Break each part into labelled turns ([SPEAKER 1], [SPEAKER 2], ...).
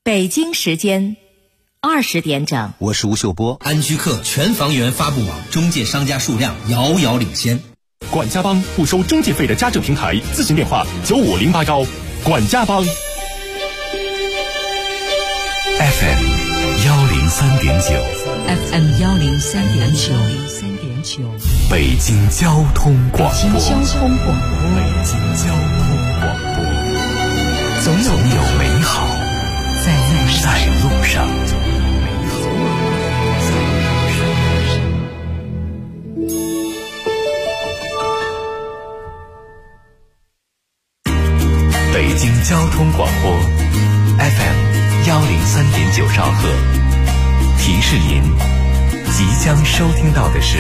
[SPEAKER 1] 北京时间20点整。
[SPEAKER 2] 我是吴秀波。
[SPEAKER 3] 安居客全房源发布网中介商家数量遥遥领先。
[SPEAKER 4] 管家帮不收中介费的家政平台，咨询电话9508管家帮。
[SPEAKER 5] FM 103.9
[SPEAKER 6] FM 103.9
[SPEAKER 5] 北京交通广播。
[SPEAKER 6] 北京交通广播。
[SPEAKER 5] 总有美好在路上。北京交通广播 FM 103.9兆赫，提示您即将收听到的是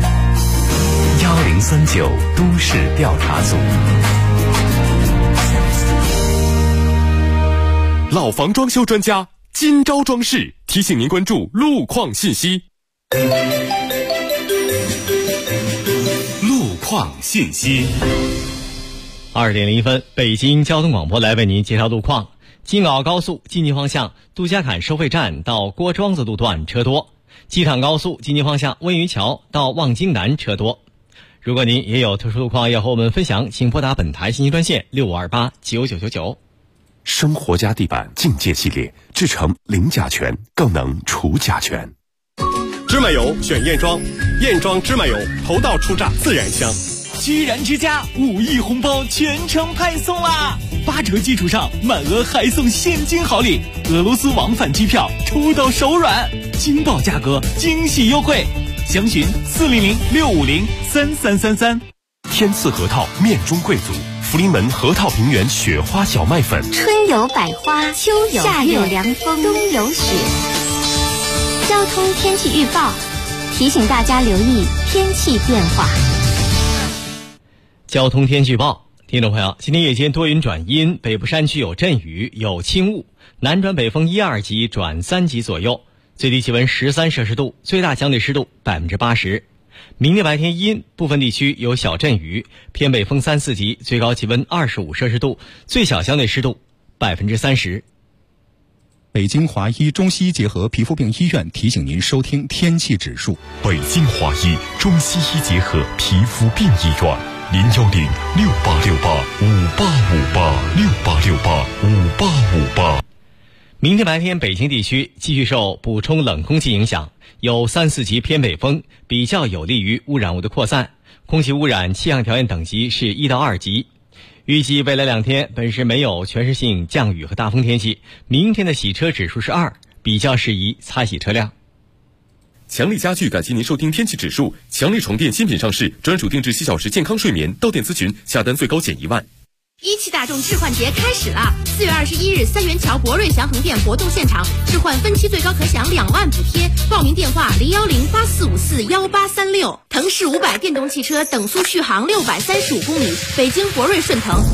[SPEAKER 5] 1039都市调查组。
[SPEAKER 4] 老房装修专家今朝装饰提醒您关注路况信息。路况信息。
[SPEAKER 7] 2点01分，北京交通广播来为您介绍路况。京奥高速进京方向杜家坎收费站到郭庄子路段车多，机场高速进京方向温榆桥到望京南车多。如果您也有特殊路况要和我们分享，请拨打本台信息专线65289999。
[SPEAKER 4] 生活家地板境界系列，制成零甲醛，更能除甲醛。芝麻油选燕庄，燕庄芝麻油头道初榨，自然香。
[SPEAKER 8] 居然之家5亿红包全程派送啦！8折基础上满额还送现金好礼，俄罗斯往返机票抽到手软，惊爆价格，惊喜优惠，详询400-650-3333。
[SPEAKER 4] 天赐核桃面中贵族，福临门核桃平原雪花小麦粉。
[SPEAKER 9] 春有百花，秋有夏有凉风，冬有雪。交通天气预报提醒大家留意天气变化。
[SPEAKER 7] 交通天气预报，听众朋友，今天夜间多云转阴，北部山区有阵雨，有轻雾，南转北风1、2级转3级左右，最低气温13摄氏度，最大相对湿度80%。明天白天阴，部分地区有小阵雨，偏北风3、4级，最高气温25摄氏度，最小相对湿度30%。
[SPEAKER 10] 北京华医中西医结合皮肤病医院提醒您收听天气指数。
[SPEAKER 4] 北京华医中西医结合皮肤病医院，010-6868-5858，6868-5858。
[SPEAKER 7] 明天白天北京地区继续受补充冷空气影响，有3、4级偏北风，比较有利于污染物的扩散，空气污染气象条件等级是1到2级。预计未来2天本市没有全市性降雨和大风天气，明天的洗车指数是2，比较适宜擦洗车辆。
[SPEAKER 4] 强力家具感谢您收听天气指数。强力床垫新品上市，专属定制7小时健康睡眠，到店咨询，下单最高减1万。
[SPEAKER 11] 17大众置换节开始啦！4月21日，三元桥博瑞祥恒店活动现场，置换分期最高可享2万补贴。报名电话010-8454-1836。腾势500电动汽车等速续航635公里，北京博瑞顺腾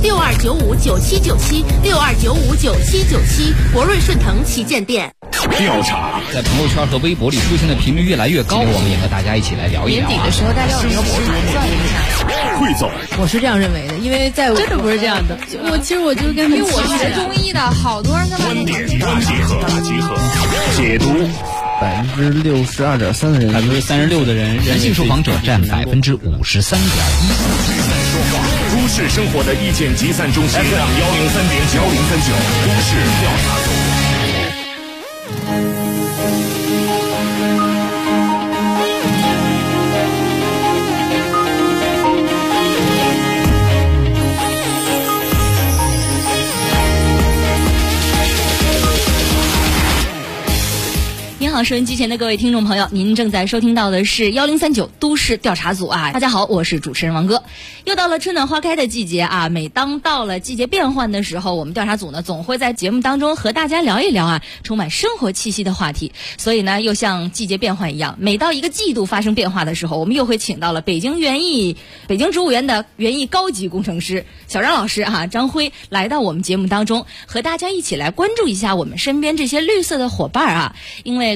[SPEAKER 11] 62959797，62959797，博瑞顺腾旗舰店。
[SPEAKER 12] 调查在朋友圈和微博里出现的频率越来越高，我们也和大家一起来聊一聊。
[SPEAKER 13] 年底的时候，大家有没有盘算一下？
[SPEAKER 4] 汇总，
[SPEAKER 13] 我是这样认为的，因为在我真的不是这样的。我其实就是跟
[SPEAKER 14] 因为我学中医的，好多人他们
[SPEAKER 4] 观点大集合，解读。
[SPEAKER 15] 62.3%的人
[SPEAKER 12] ，36%的人性受访者占53.1%。
[SPEAKER 4] 都市生活的意见集散中心 FM 103.9都市调查组。
[SPEAKER 14] 好，收音机前的各位听众朋友，您正在收听到的是1039都市调查组啊！大家好，我是主持人王哥。又到了春暖花开的季节啊，每当到了季节变换的时候，我们调查组呢总会在节目当中和大家聊一聊啊充满生活气息的话题。所以呢，又像季节变换一样，每到一个季度发生变化的时候，我们又会请到了北京植物园的园艺高级工程师小张老师啊，张辉来到我们节目当中，和大家一起来关注一下我们身边这些绿色的伙伴啊，因为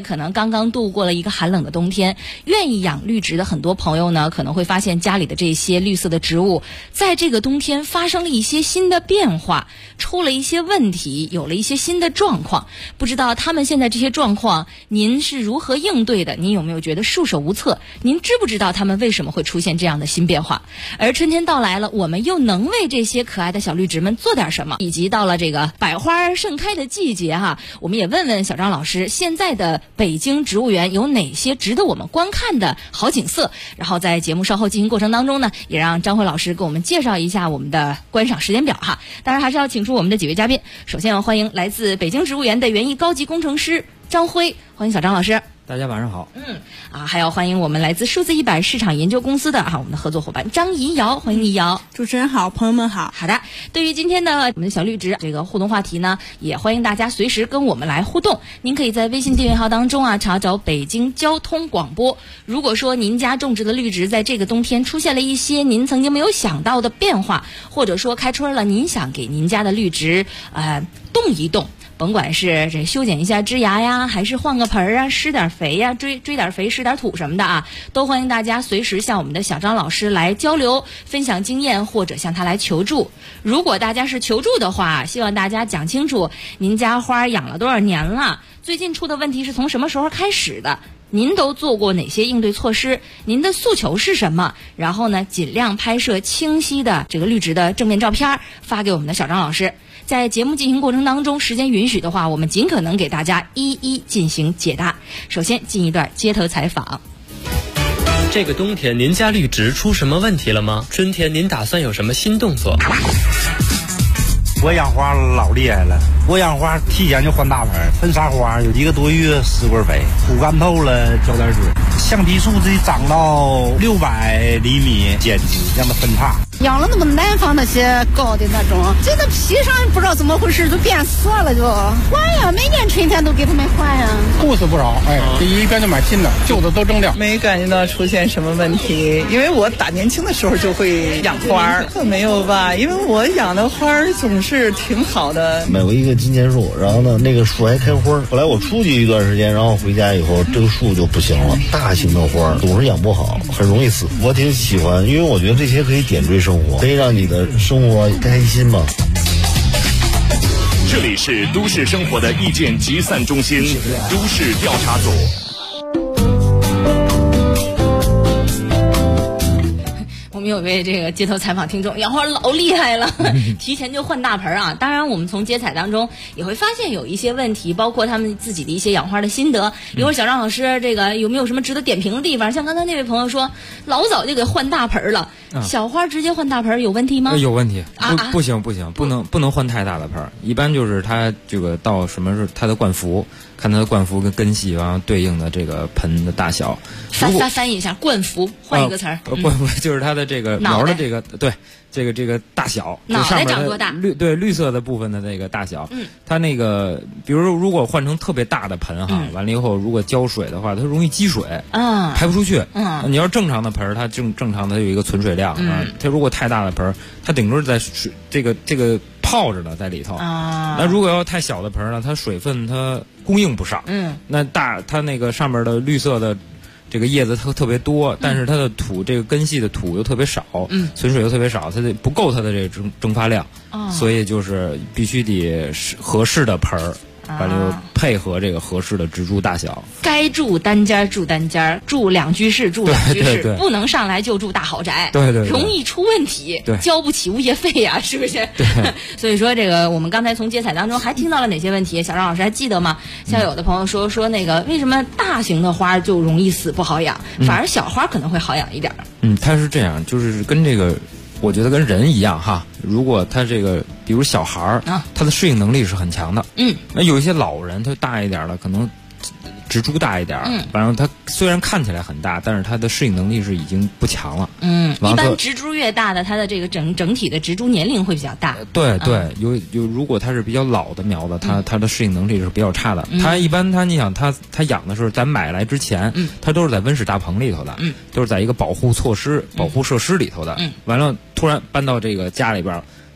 [SPEAKER 14] 可能刚刚度过了一个寒冷的冬天，愿意养绿植的很多朋友呢，可能会发现家里的这些绿色的植物，在这个冬天发生了一些新的变化，出了一些问题，有了一些新的状况。不知道他们现在这些状况，您是如何应对的？您有没有觉得束手无策？您知不知道他们为什么会出现这样的新变化？而春天到来了，我们又能为这些可爱的小绿植们做点什么？以及到了这个百花盛开的季节哈，我们也问问小张老师，现在的北京植物园有哪些值得我们观看的好景色？然后在节目稍后进行过程当中呢，也让张辉老师给我们介绍一下我们的观赏时间表哈。当然还是要请出我们的几位嘉宾，首先要欢迎来自北京植物园的园艺高级工程师张辉，欢迎小张老师。
[SPEAKER 2] 大家晚上好。
[SPEAKER 14] 还要欢迎我们来自数字100市场研究公司的我们的合作伙伴张怡瑶，欢迎怡瑶。
[SPEAKER 6] 主持人好，朋友们好。
[SPEAKER 14] 好的，对于今天的我们的小绿植这个互动话题呢，也欢迎大家随时跟我们来互动。您可以在微信订阅号当中查找北京交通广播。如果说您家种植的绿植在这个冬天出现了一些您曾经没有想到的变化，或者说开春了，您想给您家的绿植动一动。甭管是这修剪一下枝芽呀，还是换个盆啊，施点肥呀，追点肥，施点土什么的都欢迎大家随时向我们的小张老师来交流、分享经验，或者向他来求助。如果大家是求助的话，希望大家讲清楚您家花养了多少年了，最近出的问题是从什么时候开始的，您都做过哪些应对措施，您的诉求是什么，然后呢尽量拍摄清晰的这个绿植的正面照片发给我们的小张老师。在节目进行过程当中，时间允许的话，我们尽可能给大家一一进行解答。首先进一段街头采访。
[SPEAKER 15] 这个冬天您家绿植出什么问题了吗？春天您打算有什么新动作？
[SPEAKER 16] 我养花老厉害了，我养花提前就换大盆，喷沙花有1个多月施过肥，土干透了浇点水。橡皮树这长到600厘米间距，让它分叉。
[SPEAKER 17] 养了那么南方那些高的那种，这个皮上不知道怎么回事就变色了，就换呀，每年春天都给他们换呀。
[SPEAKER 18] 故事不少，这一边就买新的，旧的都扔掉。
[SPEAKER 19] 没感觉到出现什么问题，因为我大年轻的时候就会养花，可没有吧？因为我养的花总是挺好的。
[SPEAKER 20] 买过一个金钱树，然后呢，那个树还开花。后来我出去一段时间，然后回家以后，这个树就不行了。大型的花总是养不好，很容易死。我挺喜欢，因为我觉得这些可以点缀生活，可以让你的生活开心嘛。
[SPEAKER 4] 这里是都市生活的意见集散中心，都市调查组。
[SPEAKER 14] 我们有位这个街头采访听众养花老厉害了，提前就换大盆当然我们从接采当中也会发现有一些问题，包括他们自己的一些养花的心得。一会儿小张老师这个有没有什么值得点评的地方？像刚才那位朋友说老早就给换大盆了，小花直接换大盆有问题吗？
[SPEAKER 2] 有问题，不行，不能换太大的盆。一般就是它这个到什么时候它的灌服，看它的灌服跟根系，然后对应的这个盆的大小。
[SPEAKER 14] 翻译一下灌服，换一个词儿。
[SPEAKER 2] 灌服就是它的这个苗的这个对。这个大小，
[SPEAKER 14] 脑袋长多大？
[SPEAKER 2] 绿色的部分的那个大小，它那个，比如说如果换成特别大的盆完了以后，如果浇水的话，它容易积水，排不出去。你要是正常的盆，它正常的有一个存水量它如果太大的盆，它顶多在水这个泡着呢在里头。那如果要太小的盆呢，它水分它供应不上。那它那个上面的绿色的。这个叶子特别多，但是它的土这个根系的土又特别少，存水又特别少，它不够它的这个蒸发量，所以就是必须得合适的盆儿，完了又配合这个合适的植株大小。
[SPEAKER 14] 该住单间住单间，住两居室住两居室，不能上来就住大豪宅，
[SPEAKER 2] 对，
[SPEAKER 14] 容易出问题，交不起物业费呀，是不是？
[SPEAKER 2] 对。
[SPEAKER 14] 所以说这个我们刚才从接采当中还听到了哪些问题？小张老师还记得吗？像有的朋友说那个为什么大型的花就容易死不好养，反而小花可能会好养一点？
[SPEAKER 2] 它是这样，就是跟这个。我觉得跟人一样哈，如果他这个，比如小孩儿，他的适应能力是很强的。那有一些老人，他大一点了，可能植株大一点，反正它虽然看起来很大，但是它的适应能力是已经不强了。
[SPEAKER 14] 一般植株越大的，它的这个整体的植株年龄会比较大。
[SPEAKER 2] 对，有如果它是比较老的苗子，它的适应能力是比较差的。它一般你想它养的时候，咱买来之前，它都是在温室大棚里头的，都是在一个保护设施里头的。完了突然搬到这个家里边。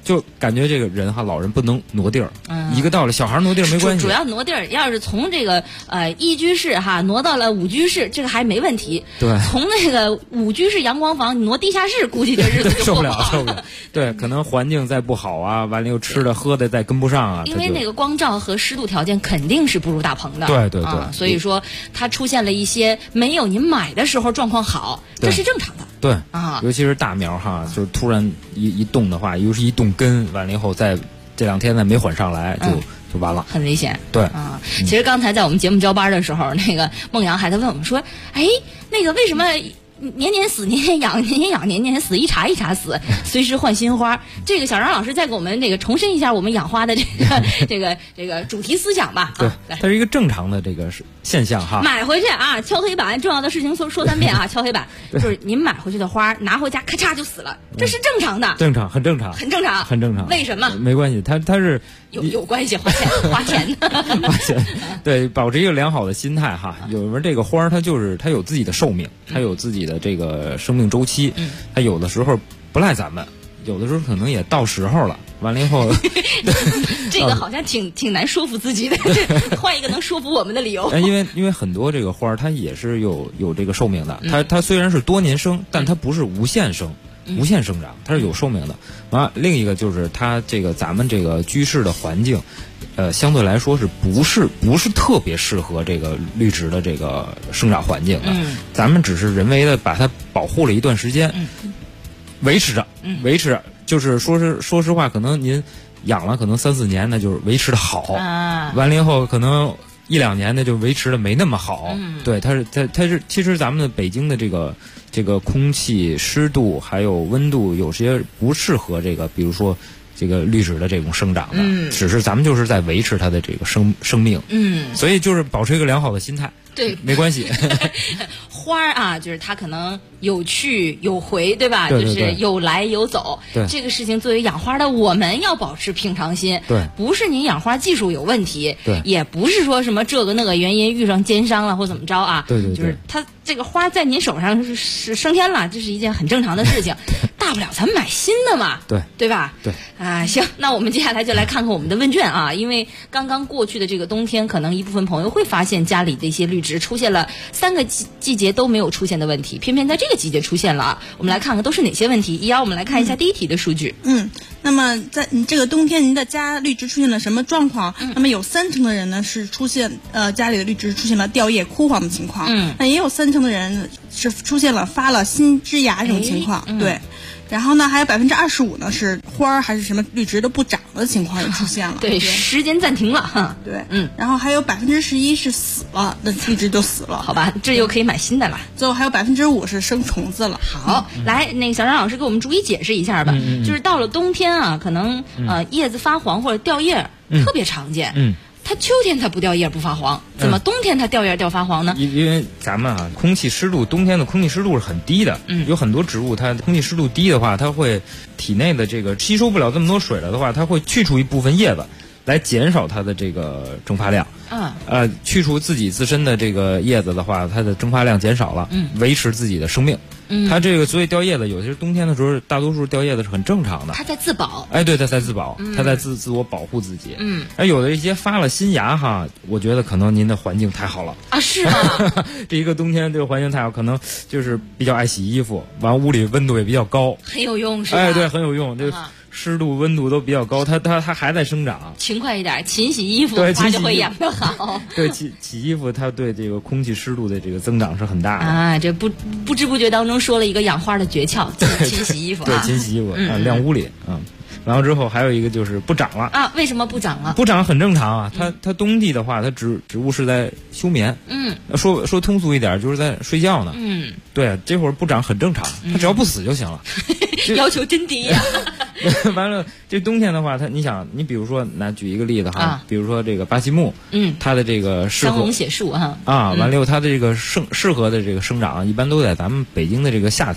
[SPEAKER 2] 就感觉这个人哈，老人不能挪地儿，一个道理，小孩挪地儿没关系，
[SPEAKER 14] 主要挪地儿，要是从这个1居室哈挪到了5居室，这个还没问题。
[SPEAKER 2] 对，
[SPEAKER 14] 从那个5居室阳光房挪地下室，估计这日子就
[SPEAKER 2] 受不了。对，可能环境再不好啊，完了又吃的喝的再跟不上啊，
[SPEAKER 14] 因为那个光照和湿度条件肯定是不如大棚的。
[SPEAKER 2] 对，
[SPEAKER 14] 所以说它出现了一些没有您买的时候状况好，这是正常的。
[SPEAKER 2] 对啊，尤其是大苗哈，就是突然一动的话，又是一动根，完了以后再这2天再没缓上来，就完了，
[SPEAKER 14] 很危险。
[SPEAKER 2] 对
[SPEAKER 14] 啊，其实刚才在我们节目交班的时候，那个孟阳还在问我们说，哎，那个为什么年年死，年年养，年年养，年年死，一茬一茬死，随时换新花。这个小张老师再给我们这个重申一下我们养花的这个主题思想吧。
[SPEAKER 2] 对，它是一个正常的这个现象哈。
[SPEAKER 14] 买回去啊，敲黑板，重要的事情说3遍啊，敲黑板，就是您买回去的花拿回家咔嚓就死了，这是正常的。
[SPEAKER 2] 正常，很正常。
[SPEAKER 14] 很正常。
[SPEAKER 2] 很正常。
[SPEAKER 14] 为什么？
[SPEAKER 2] 没关系，它是
[SPEAKER 14] 有关系，花钱
[SPEAKER 2] 花钱。对，保持一个良好的心态哈。有人这个花它有自己的寿命，它有自己的这个生命周期，它有的时候不赖咱们，有的时候可能也到时候了。完了以后，
[SPEAKER 14] 这个好像挺难说服自己的，换一个能说服我们的理由。
[SPEAKER 2] 因为很多这个花它也是有这个寿命的，它虽然是多年生，但它不是无限生。无限生长，它是有寿命的。另一个就是它这个咱们这个居室的环境，相对来说是不是特别适合这个绿植的这个生长环境的。咱们只是人为的把它保护了一段时间，维持着，就是说实话，可能您养了可能3-4年，那就是维持的好。完了以后可能1-2年呢就维持的没那么好。对，它是其实咱们的北京的这个空气湿度还有温度有些不适合这个，比如说这个绿植的这种生长的，只是咱们就是在维持它的这个生命。所以就是保持一个良好的心态。
[SPEAKER 14] 对，
[SPEAKER 2] 没关系。
[SPEAKER 14] 花啊，就是它可能有去有回，对吧？
[SPEAKER 2] 对，
[SPEAKER 14] 就是有来有走。
[SPEAKER 2] 对，
[SPEAKER 14] 这个事情作为养花的我们要保持平常心。
[SPEAKER 2] 对，
[SPEAKER 14] 不是您养花技术有问题。
[SPEAKER 2] 对，
[SPEAKER 14] 也不是说什么这个那个原因遇上奸商了或怎么着啊。
[SPEAKER 2] 对，
[SPEAKER 14] 就是它这个花在您手上是升天了，这是一件很正常的事情。大不了咱们买新的嘛。对吧？
[SPEAKER 2] 对
[SPEAKER 14] 啊，行，那我们接下来就来看看我们的问卷啊，因为刚刚过去的这个冬天，可能一部分朋友会发现家里的一些绿植出现了3个季节都没有出现的问题，偏偏在这个季节出现了啊。我们来看看都是哪些问题。依然我们来看一下第一题的数据。
[SPEAKER 6] 那么在这个冬天您的家绿植出现了什么状况？那么有30%的人呢是出现家里的绿植出现了掉叶枯黄的情况。那也有30%的人是出现了发了新枝芽这种情况。对。然后呢，还有25%呢是花儿还是什么绿植都不长的情况也出现了。
[SPEAKER 14] 对，时间暂停了哈。
[SPEAKER 6] 对，然后还有11%是死了，那绿植就死了。
[SPEAKER 14] 好吧，这又可以买新的了。
[SPEAKER 6] 最后还有5%是生虫子了。
[SPEAKER 14] 好，来，那个小张老师给我们逐一解释一下吧。就是到了冬天啊，可能叶子发黄或者掉叶特别常见。它秋天它不掉叶不发黄，怎么冬天它掉叶掉发黄呢？
[SPEAKER 2] 因为咱们啊，空气湿度冬天的空气湿度是很低的。有很多植物它空气湿度低的话，它会体内的这个吸收不了这么多水了的话，它会去除一部分叶子，来减少它的这个蒸发量。去除自身的这个叶子的话，它的蒸发量减少了，维持自己的生命。它这个所以掉叶子，有些冬天的时候，大多数掉叶子是很正常的。
[SPEAKER 14] 它在自保。
[SPEAKER 2] 对，它在自保，它在自我保护自己。而有的一些发了新芽哈，我觉得可能您的环境太好了
[SPEAKER 14] 啊，是吗？
[SPEAKER 2] 这一个冬天这个环境太好，可能就是比较爱洗衣服，完屋里温度也比较高，
[SPEAKER 14] 很有用是吧？
[SPEAKER 2] 对，很有用。湿度、温度都比较高，它还在生长。
[SPEAKER 14] 勤快一点，勤洗衣服，花就会养得好。
[SPEAKER 2] 对，洗衣服，它对这个空气湿度的这个增长是很大的
[SPEAKER 14] 啊。这不知不觉当中说了一个养花的诀窍，勤洗衣服。
[SPEAKER 2] 对，勤洗衣服啊，晾屋里啊。然后之后还有一个就是不长了
[SPEAKER 14] 啊？为什么不长了？
[SPEAKER 2] 不长很正常啊。它冬季的话，它植物是在休眠。说通俗一点，就是在睡觉呢。对，这会儿不长很正常，它只要不死就行了。
[SPEAKER 14] 要求真低呀。
[SPEAKER 2] 完了，这冬天的话，你比如说举一个例子哈，比如说这个巴西木，它的这个
[SPEAKER 14] 香龙血树哈
[SPEAKER 2] 完了以后它的这个适合的这个生长，一般都在咱们北京的这个夏天，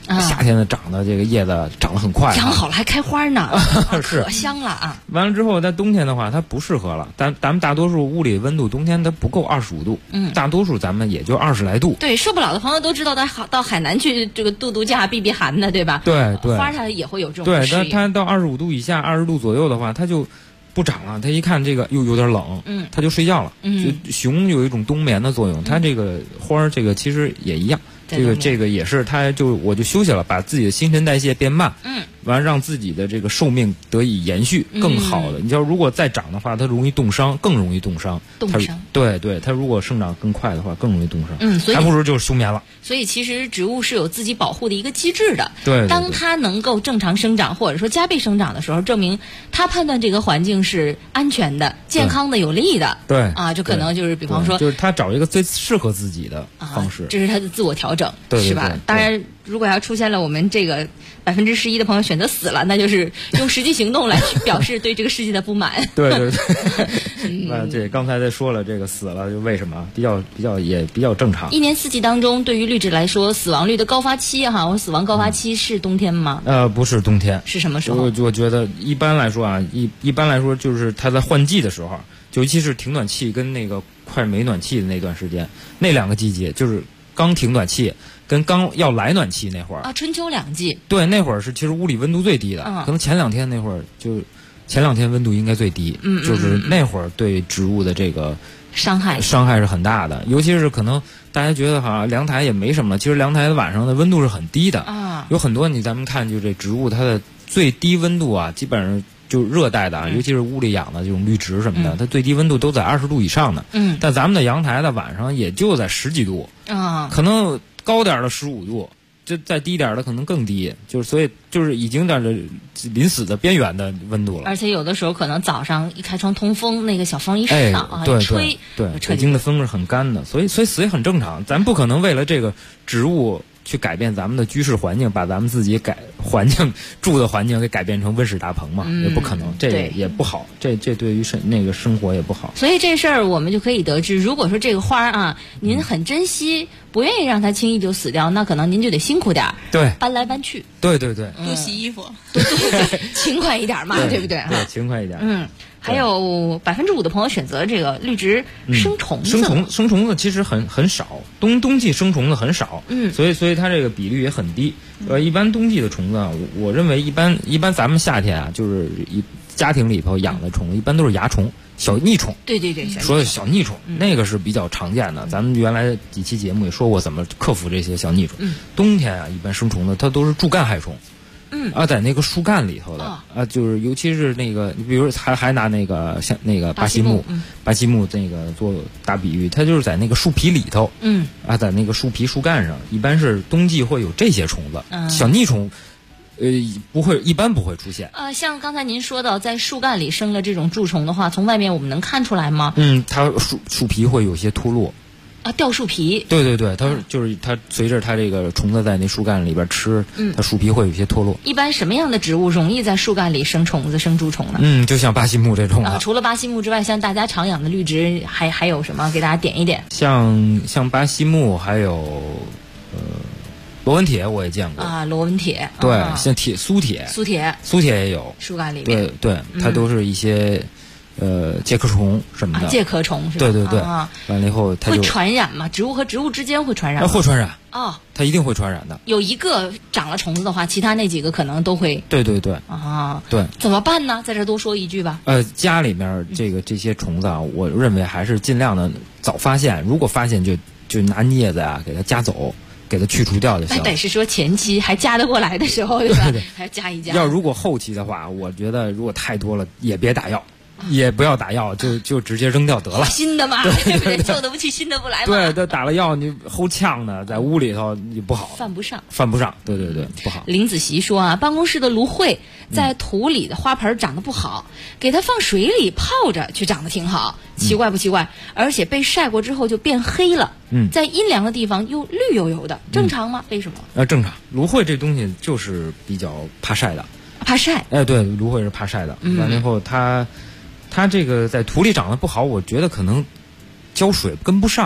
[SPEAKER 2] 夏天的长的这个叶子长得很快，
[SPEAKER 14] 长好了还开花呢，
[SPEAKER 2] 是
[SPEAKER 14] 可香了啊！
[SPEAKER 2] 完了之后，在冬天的话，它不适合了。咱们大多数屋里温度冬天它不够25度，大多数咱们也就20来度。
[SPEAKER 14] 对，受不了的朋友都知道，到海南去这个度假避寒的，对吧？
[SPEAKER 2] 对，
[SPEAKER 14] 花它也会有这种
[SPEAKER 2] 对，它到25度以下、20度左右的话，它就不长了。它一看这个又有点冷，它就睡觉了。就熊有一种冬眠的作用，它这个花儿这个其实也一样。这个也是，我就休息了，把自己的新陈代谢变慢，完让自己的这个寿命得以延续，更好的。你要如果再长的话，它容易冻伤，更容易冻伤。对，它如果生长更快的话，更容易冻伤。所以还不如就是休眠了。
[SPEAKER 14] 所以其实植物是有自己保护的一个机制的。
[SPEAKER 2] 对，
[SPEAKER 14] 当它能够正常生长或者说加倍生长的时候，证明它判断这个环境是安全的、健康的、有利的。
[SPEAKER 2] 对
[SPEAKER 14] 啊，就可能就是比方说，
[SPEAKER 2] 就是它找一个最适合自己的方式，
[SPEAKER 14] 这是它的自我调整，
[SPEAKER 2] 是
[SPEAKER 14] 吧？当然，如果要出现了我们这个11%的朋友选择死了，那就是用实际行动来表示对这个世界的不满。
[SPEAKER 2] 对，那这刚才在说了，这个死了就为什么比较正常。
[SPEAKER 14] 一年四季当中，对于绿植来说，死亡率的高发期死亡高发期是冬天吗？
[SPEAKER 2] 不是冬天，
[SPEAKER 14] 是什么时候？
[SPEAKER 2] 我觉得一般来说一般来说就是它在换季的时候，尤其是停暖气跟那个快没暖气的那段时间，那2个季节就是刚停暖气跟刚要来暖气那会儿
[SPEAKER 14] 春秋2季。
[SPEAKER 2] 对，那会儿是其实屋里温度最低的，可能前2天那会儿前2天温度应该最低，就是那会儿对植物的这个
[SPEAKER 14] 伤害
[SPEAKER 2] 是很大的。尤其是可能大家觉得凉台也没什么，其实凉台晚上的温度是很低的有很多咱们看就这植物它的最低温度基本上就热带的尤其是屋里养的这种绿植什么的，它最低温度都在20度以上的。但咱们的阳台的晚上也就在10几度可能高点的15度，就再低点的可能更低，所以已经在这临死的边缘的温度了。
[SPEAKER 14] 而且有的时候可能早上一开窗通风，那个小风一扫
[SPEAKER 2] 对，
[SPEAKER 14] 吹，
[SPEAKER 2] 北京的风是很干的，所以死也很正常。咱不可能为了这个植物去改变咱们的居室环境，把咱们自己住的环境给改变成温室大棚嘛，也不可能，这也不好，这对于那个生活也不好。
[SPEAKER 14] 所以这事儿我们就可以得知，如果说这个花您很珍惜，不愿意让它轻易就死掉，那可能您就得辛苦点儿，
[SPEAKER 2] 对，
[SPEAKER 14] 搬来搬去，
[SPEAKER 2] 对，
[SPEAKER 6] 多洗衣服，
[SPEAKER 14] 勤快一点嘛，对不对？
[SPEAKER 2] 对，勤快一点。
[SPEAKER 14] 还有5%的朋友选择这个绿植生虫子，
[SPEAKER 2] 生虫子其实很少，冬季生虫子很少，所以它这个比率也很低。一般冬季的虫子我认为一般咱们夏天就是家庭里头养的虫一般都是蚜虫、小腻虫。
[SPEAKER 14] 对，
[SPEAKER 2] 说的小腻虫那个是比较常见的，咱们原来几期节目也说过怎么克服这些小腻虫。冬天一般生虫子它都是柱干害虫。在那个树干里头的就是尤其是那个，你比如还拿那个像那个巴西木那个做打比喻，它就是在那个树皮里头，在那个树皮树干上，一般是冬季会有这些虫子，小腻虫，一般不会出现。
[SPEAKER 14] 像刚才您说到，在树干里生了这种蛀虫的话，从外面我们能看出来吗？
[SPEAKER 2] 它树皮会有些脱落。
[SPEAKER 14] 掉树皮，
[SPEAKER 2] 对，它随着它这个虫子在那树干里边吃，它树皮会有些脱落。
[SPEAKER 14] 一般什么样的植物容易在树干里生虫子、生蛀虫呢？
[SPEAKER 2] 就像巴西木这种
[SPEAKER 14] 除了巴西木之外，像大家常养的绿植，还有什么？给大家点一点。
[SPEAKER 2] 像巴西木，还有罗纹铁，我也见过
[SPEAKER 14] 罗纹铁，
[SPEAKER 2] 对，像苏铁也有
[SPEAKER 14] 树干里面，
[SPEAKER 2] 对，它都是一些。介壳虫什么的，
[SPEAKER 14] 介壳虫是吧？
[SPEAKER 2] 对，完了以后它就
[SPEAKER 14] 会传染吗？植物和植物之间会传染吗？
[SPEAKER 2] 会传染它一定会传染的。
[SPEAKER 14] 有一个长了虫子的话，其他那几个可能都会。
[SPEAKER 2] 对，
[SPEAKER 14] 对，怎么办呢？在这多说一句吧。
[SPEAKER 2] 家里面这些虫子我认为还是尽量的早发现，如果发现就拿镊子给它夹走。给它去除掉就行。
[SPEAKER 14] 那得是说前期还夹得过来的时候，对吧？
[SPEAKER 2] 对，
[SPEAKER 14] 还夹一夹。
[SPEAKER 2] 要如果后期的话，我觉得如果太多了，也别打药。也不要打药，就直接扔掉得了。
[SPEAKER 14] 新的嘛，对不对？旧的不去，新的不来嘛。
[SPEAKER 2] 对，这打了药你齁呛的，在屋里头你不好，
[SPEAKER 14] 犯不上。
[SPEAKER 2] 对，不好。
[SPEAKER 14] 林子琪说办公室的芦荟在土里的花盆长得不好，给它放水里泡着，却长得挺好。奇怪不奇怪？而且被晒过之后就变黑了。在阴凉的地方又绿油油的，正常吗？为什么？
[SPEAKER 2] 正常。芦荟这东西就是比较怕晒的。
[SPEAKER 14] 怕晒？
[SPEAKER 2] 对，芦荟是怕晒的。完了以后它这个在土里长得不好，我觉得可能浇水跟不上。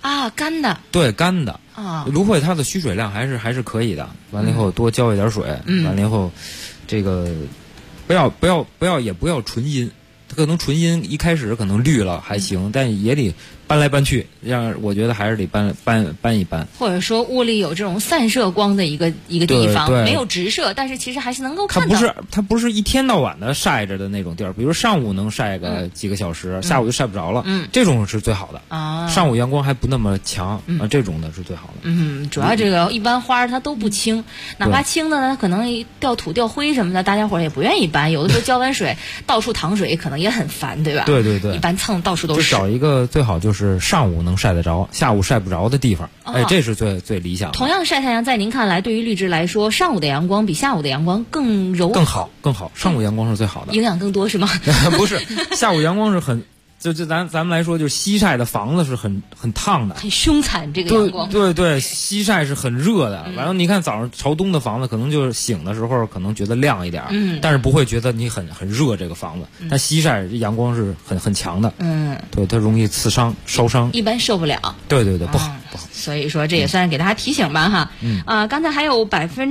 [SPEAKER 14] 啊，干的。
[SPEAKER 2] 对，干的。
[SPEAKER 14] 啊，
[SPEAKER 2] 芦荟它的需水量还是可以的。完了以后多浇一点水。完了以后，这个不要纯阴。它可能纯阴一开始可能绿了还行，但也得搬来搬去，我觉得还是得搬一搬。
[SPEAKER 14] 或者说屋里有这种散射光的一个地方，没有直射，但是其实还是能够看到。
[SPEAKER 2] 它不是一天到晚的晒着的那种地儿，比如上午能晒个几个小时，下午就晒不着了。这种是最好的啊。上午阳光还不那么强啊，这种的是最好的。
[SPEAKER 14] 主要这个一般花它都不清，哪怕清的呢，可能掉土掉灰什么的，大家伙也不愿意搬。有的时候浇完水到处淌水，可能也很烦，对吧？
[SPEAKER 2] 对，
[SPEAKER 14] 一般蹭到处都是。
[SPEAKER 2] 就找一个最好就是上午能晒得着，下午晒不着的地方，这是最理想的。
[SPEAKER 14] 同样晒太阳，在您看来，对于绿植来说，上午的阳光比下午的阳光更柔和，
[SPEAKER 2] 更好。上午阳光是最好的，
[SPEAKER 14] 营养更多是吗？
[SPEAKER 2] 不是，下午阳光是很。就咱们来说，就西晒的房子是很烫的，
[SPEAKER 14] 很凶残。这个阳光，
[SPEAKER 2] 对，西晒是很热的。完了，你看早上朝东的房子，可能就是醒的时候可能觉得亮一点，但是不会觉得你很热这个房子。但西晒阳光是很强的，对，它容易刺伤、烧伤，
[SPEAKER 14] 一般受不了。
[SPEAKER 2] 对，不好。
[SPEAKER 14] 所以说这也算是给大家提醒吧哈。刚才还有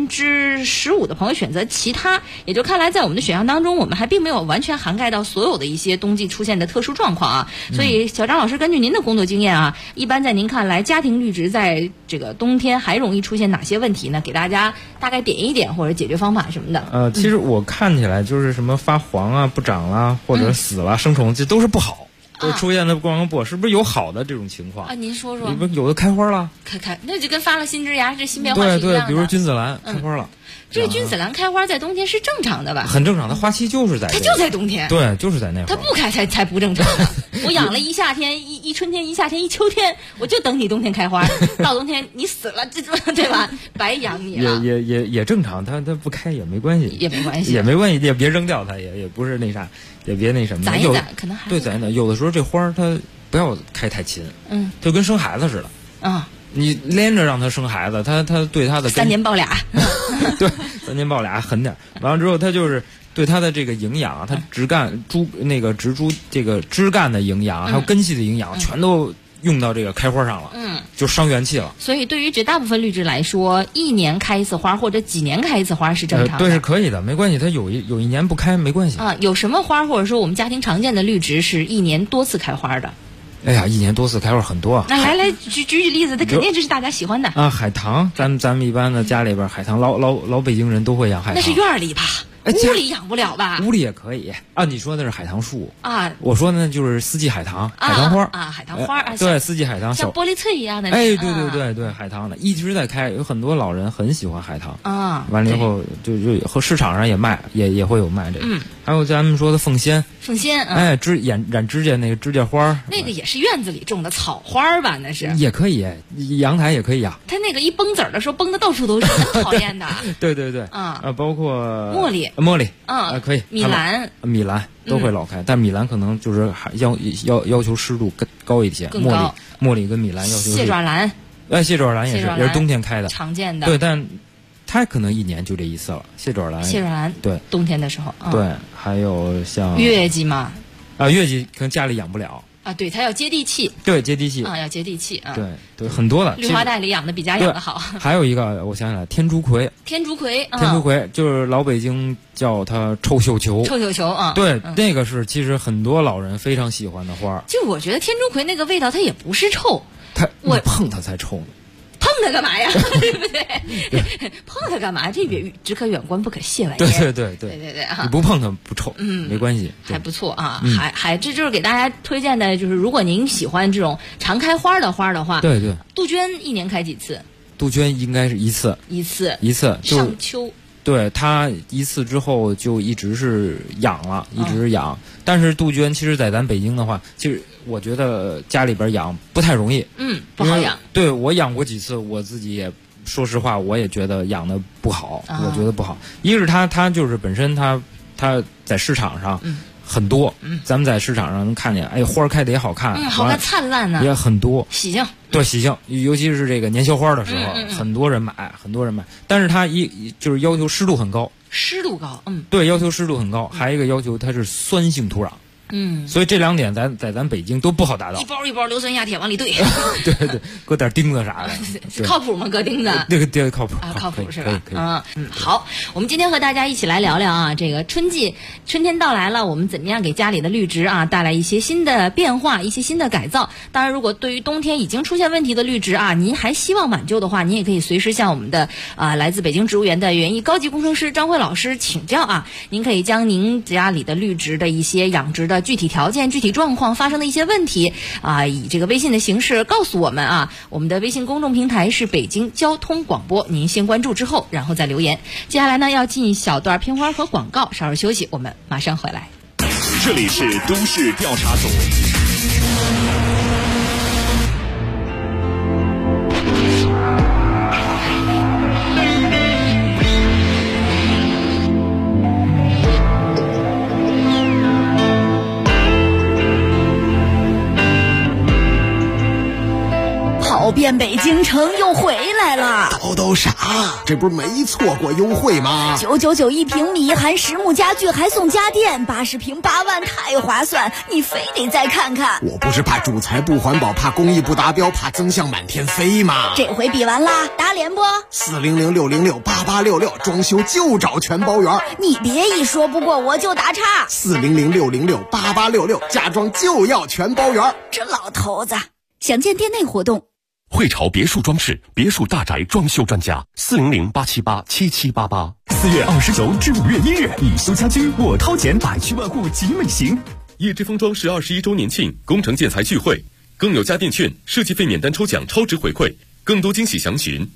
[SPEAKER 14] 15%的朋友选择其他，也就看来在我们的选项当中，我们还并没有完全涵盖到所有的一些冬季出现的特殊状况啊。所以小张老师根据您的工作经验啊，一般在您看来，家庭绿植在这个冬天还容易出现哪些问题呢？给大家大概点一点或者解决方法什么的。
[SPEAKER 2] 其实我看起来就是什么发黄啊、不长啦，或者死了、生虫，这都是不好。都出现的光不，是不是有好的这种情况
[SPEAKER 14] 啊？您说说，
[SPEAKER 2] 你不有的开花了，
[SPEAKER 14] 开，那就跟发了新枝芽，这新变化是一样的。
[SPEAKER 2] 对，比如君子兰开花了。
[SPEAKER 14] 这君子兰开花在冬天是正常的吧？
[SPEAKER 2] 很正常，它花期就是在
[SPEAKER 14] 它就在冬天，
[SPEAKER 2] 对，就是在那会儿。
[SPEAKER 14] 它不开才不正常呢。我养了一夏天、一春天、一夏天、一秋天，我就等你冬天开花。到冬天你死了，这对吧？白养你了。
[SPEAKER 2] 也正常，它不开也没关系，
[SPEAKER 14] 也没关系，
[SPEAKER 2] 也别扔掉它，也不是那啥，也别那什么。
[SPEAKER 14] 攒一攒，可能还
[SPEAKER 2] 对攒一攒。有的时候这花它不要开太勤，就跟生孩子似的啊。你连着让它生孩子，它对它的
[SPEAKER 14] 3年抱俩，
[SPEAKER 2] 对，3年抱俩狠点。完了之后，它就是对它的这个营养，它植株这个枝干的营养，还有根系的营养，全都用到这个开花上了，就伤元气了。
[SPEAKER 14] 所以对于绝大部分绿植来说，1年开一次花或者几年开一次花是正常的。
[SPEAKER 2] 对，是可以的，没关系。它有一年不开没关系
[SPEAKER 14] 啊。有什么花或者说我们家庭常见的绿植是1年多次开花的？
[SPEAKER 2] 哎呀，1年多次开花很多啊！
[SPEAKER 14] 那来举例子，它肯定这是大家喜欢的
[SPEAKER 2] 啊。海棠，咱们一般的家里边海棠，老北京人都会养海棠。
[SPEAKER 14] 那是院里吧？屋里养不了吧？
[SPEAKER 2] 屋里也可以啊。你说的是海棠树
[SPEAKER 14] 啊，
[SPEAKER 2] 我说的就是四季海棠，海棠花
[SPEAKER 14] 啊，海棠花啊，
[SPEAKER 2] 对，四季海棠
[SPEAKER 14] 像玻璃翠一样的。
[SPEAKER 2] 哎，对，海棠的一直在开，有很多老人很喜欢海棠啊。完了以后就和市场上也卖，也会有卖这个。还有咱们说的凤仙，哎，染指甲那个指甲花，
[SPEAKER 14] 那个也是院子里种的草花吧？那是
[SPEAKER 2] 也可以，阳台也可以养。
[SPEAKER 14] 它那个一崩籽儿的时候，崩的到处都是，很讨厌的。
[SPEAKER 2] 对啊，包括茉莉，可以。米兰都会老开，但米兰可能就是要求湿度高一些。茉莉跟米兰要求。
[SPEAKER 14] 蟹爪兰，
[SPEAKER 2] 蟹爪兰也是冬天开的，
[SPEAKER 14] 常见的。
[SPEAKER 2] 对，但它可能1年就这一次了。蟹爪兰，对，
[SPEAKER 14] 冬天的时候。
[SPEAKER 2] 对，还有像
[SPEAKER 14] 月季嘛。
[SPEAKER 2] 啊，月季可能家里养不了。
[SPEAKER 14] 啊，对，它要接地气。
[SPEAKER 2] 对，接地气
[SPEAKER 14] 啊，要接地气啊。
[SPEAKER 2] 对，很多的。
[SPEAKER 14] 绿化带里养的比家养的好。
[SPEAKER 2] 还有一个，我想起来，天竺葵。
[SPEAKER 14] 天竺葵
[SPEAKER 2] 就是老北京叫它臭绣球。
[SPEAKER 14] 臭绣球啊。
[SPEAKER 2] 对，那个是其实很多老人非常喜欢的花。
[SPEAKER 14] 就我觉得天竺葵那个味道，它也不是臭，
[SPEAKER 2] 我碰它才臭呢。
[SPEAKER 14] 碰它干嘛呀？对不对？碰它干嘛？这只可远观不可亵玩
[SPEAKER 2] 意。对
[SPEAKER 14] 啊！
[SPEAKER 2] 你不碰它不臭，没关系，
[SPEAKER 14] 还不错啊。还这就是给大家推荐的，就是如果您喜欢这种常开花的话，
[SPEAKER 2] 对，
[SPEAKER 14] 杜鹃1年开几次？
[SPEAKER 2] 杜鹃应该是一次，
[SPEAKER 14] 上秋。
[SPEAKER 2] 对，它一次之后就一直是养了，一直养。但是杜鹃其实在咱北京的话，其实我觉得家里边养不太容易，
[SPEAKER 14] 不好养。
[SPEAKER 2] 对，我养过几次，我自己也说实话，我也觉得养的不好，我觉得不好。一个是它就是本身它在市场上很多，咱们在市场上能看见，哎，花开的也好看，
[SPEAKER 14] 好看灿烂呢，
[SPEAKER 2] 也很多，
[SPEAKER 14] 喜庆。
[SPEAKER 2] 对，喜庆，尤其是这个年宵花的时候，很多人买，但是它就是要求湿度很高，
[SPEAKER 14] 湿度高，
[SPEAKER 2] 对，要求湿度很高，还有一个要求它是酸性土壤。 所以这2点在咱北京都不好达到。
[SPEAKER 14] 一包一包硫酸亚铁往里兑，
[SPEAKER 2] 对对，搁点钉子啥的，
[SPEAKER 14] 靠谱吗？搁钉子？
[SPEAKER 2] 这个靠谱
[SPEAKER 14] 啊，靠谱是吧？
[SPEAKER 2] 可以。
[SPEAKER 14] 好，我们今天和大家一起来聊聊啊，这个春天到来了，我们怎么样给家里的绿植啊带来一些新的变化，一些新的改造。当然，如果对于冬天已经出现问题的绿植啊，您还希望挽救的话，您也可以随时向我们的来自北京植物园的园艺高级工程师张辉老师请教啊。您可以将您家里的绿植的一些养殖的具体条件、具体状况发生的一些问题啊，以这个微信的形式告诉我们啊。我们的微信公众平台是北京交通广播，您先关注之后，然后再留言。接下来呢，要进小段片花和广告，稍事休息，我们马上回来。
[SPEAKER 4] 这里是都市调查组。
[SPEAKER 21] 跑遍北京城又回来了，
[SPEAKER 22] 叨啥？这不是没错过优惠吗
[SPEAKER 21] ？999一平米，含实木家具还送家电，80平8万，太划算！你非得再看看。
[SPEAKER 22] 我不是怕主材不环保，怕工艺不达标，怕增项满天飞吗？
[SPEAKER 21] 这回比完啦，打脸不
[SPEAKER 22] ？400-606-8866，装修就找全包圆。
[SPEAKER 21] 你别一说不过我就打岔。
[SPEAKER 22] 400-606-8866，家装就要全包圆。
[SPEAKER 21] 这老头子，详见店内活动。
[SPEAKER 4] 汇潮别墅装饰，别墅大宅装修专家，400-878-7788。
[SPEAKER 5] 4月29至5月1日，你修家居，我掏钱，百区万户集美行。
[SPEAKER 4] 叶之峰装饰21周年庆工程建材聚会，更有家电券、设计费免单抽奖超值回馈，更多惊喜详询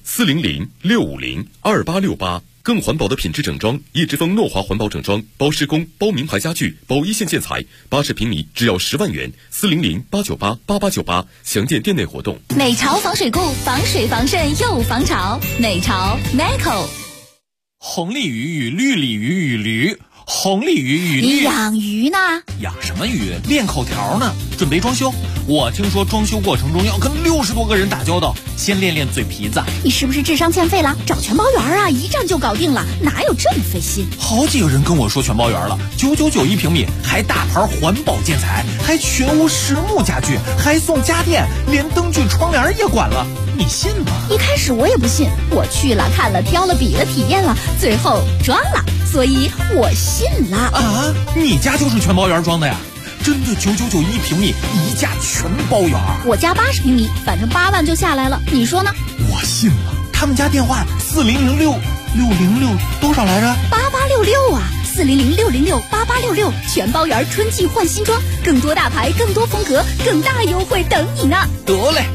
[SPEAKER 4] 400-650-2868。更环保的品质整装，叶之峰诺华环保整装，包施工、包名牌家具、包一线建材，80平米只要10万元，400-898-8898，详见店内活动。
[SPEAKER 21] 美潮防水固，防水防渗又防潮，美潮 Meco。
[SPEAKER 8] 红鲤鱼与绿鲤鱼与驴，红鲤鱼与
[SPEAKER 21] 你养鱼呢？
[SPEAKER 8] 养什么鱼？练口条呢，准备装修。我听说装修过程中要跟60多个人打交道，先练练嘴皮子。
[SPEAKER 21] 你是不是智商欠费了？找全包圆啊，一站就搞定了，哪有这么费心？
[SPEAKER 8] 好几个人跟我说全包圆了，999一平米，还大牌环保建材，还全屋实木家具，还送家电，连灯具窗帘也管了，你信吗？
[SPEAKER 21] 一开始我也不信，我去了看了挑了比了体验了，最后装了，所以我信了。
[SPEAKER 8] 啊，你家就是全包圆装的呀？真的999一平米，一价全包圆。
[SPEAKER 21] 我家80平米，反正8万就下来了，你说呢？
[SPEAKER 8] 我信了。他们家电话4006606多少来着
[SPEAKER 21] ？8866啊，400-606-8866，全包圆春季换新装，更多大牌，更多风格，更大优惠等你呢。
[SPEAKER 8] 得嘞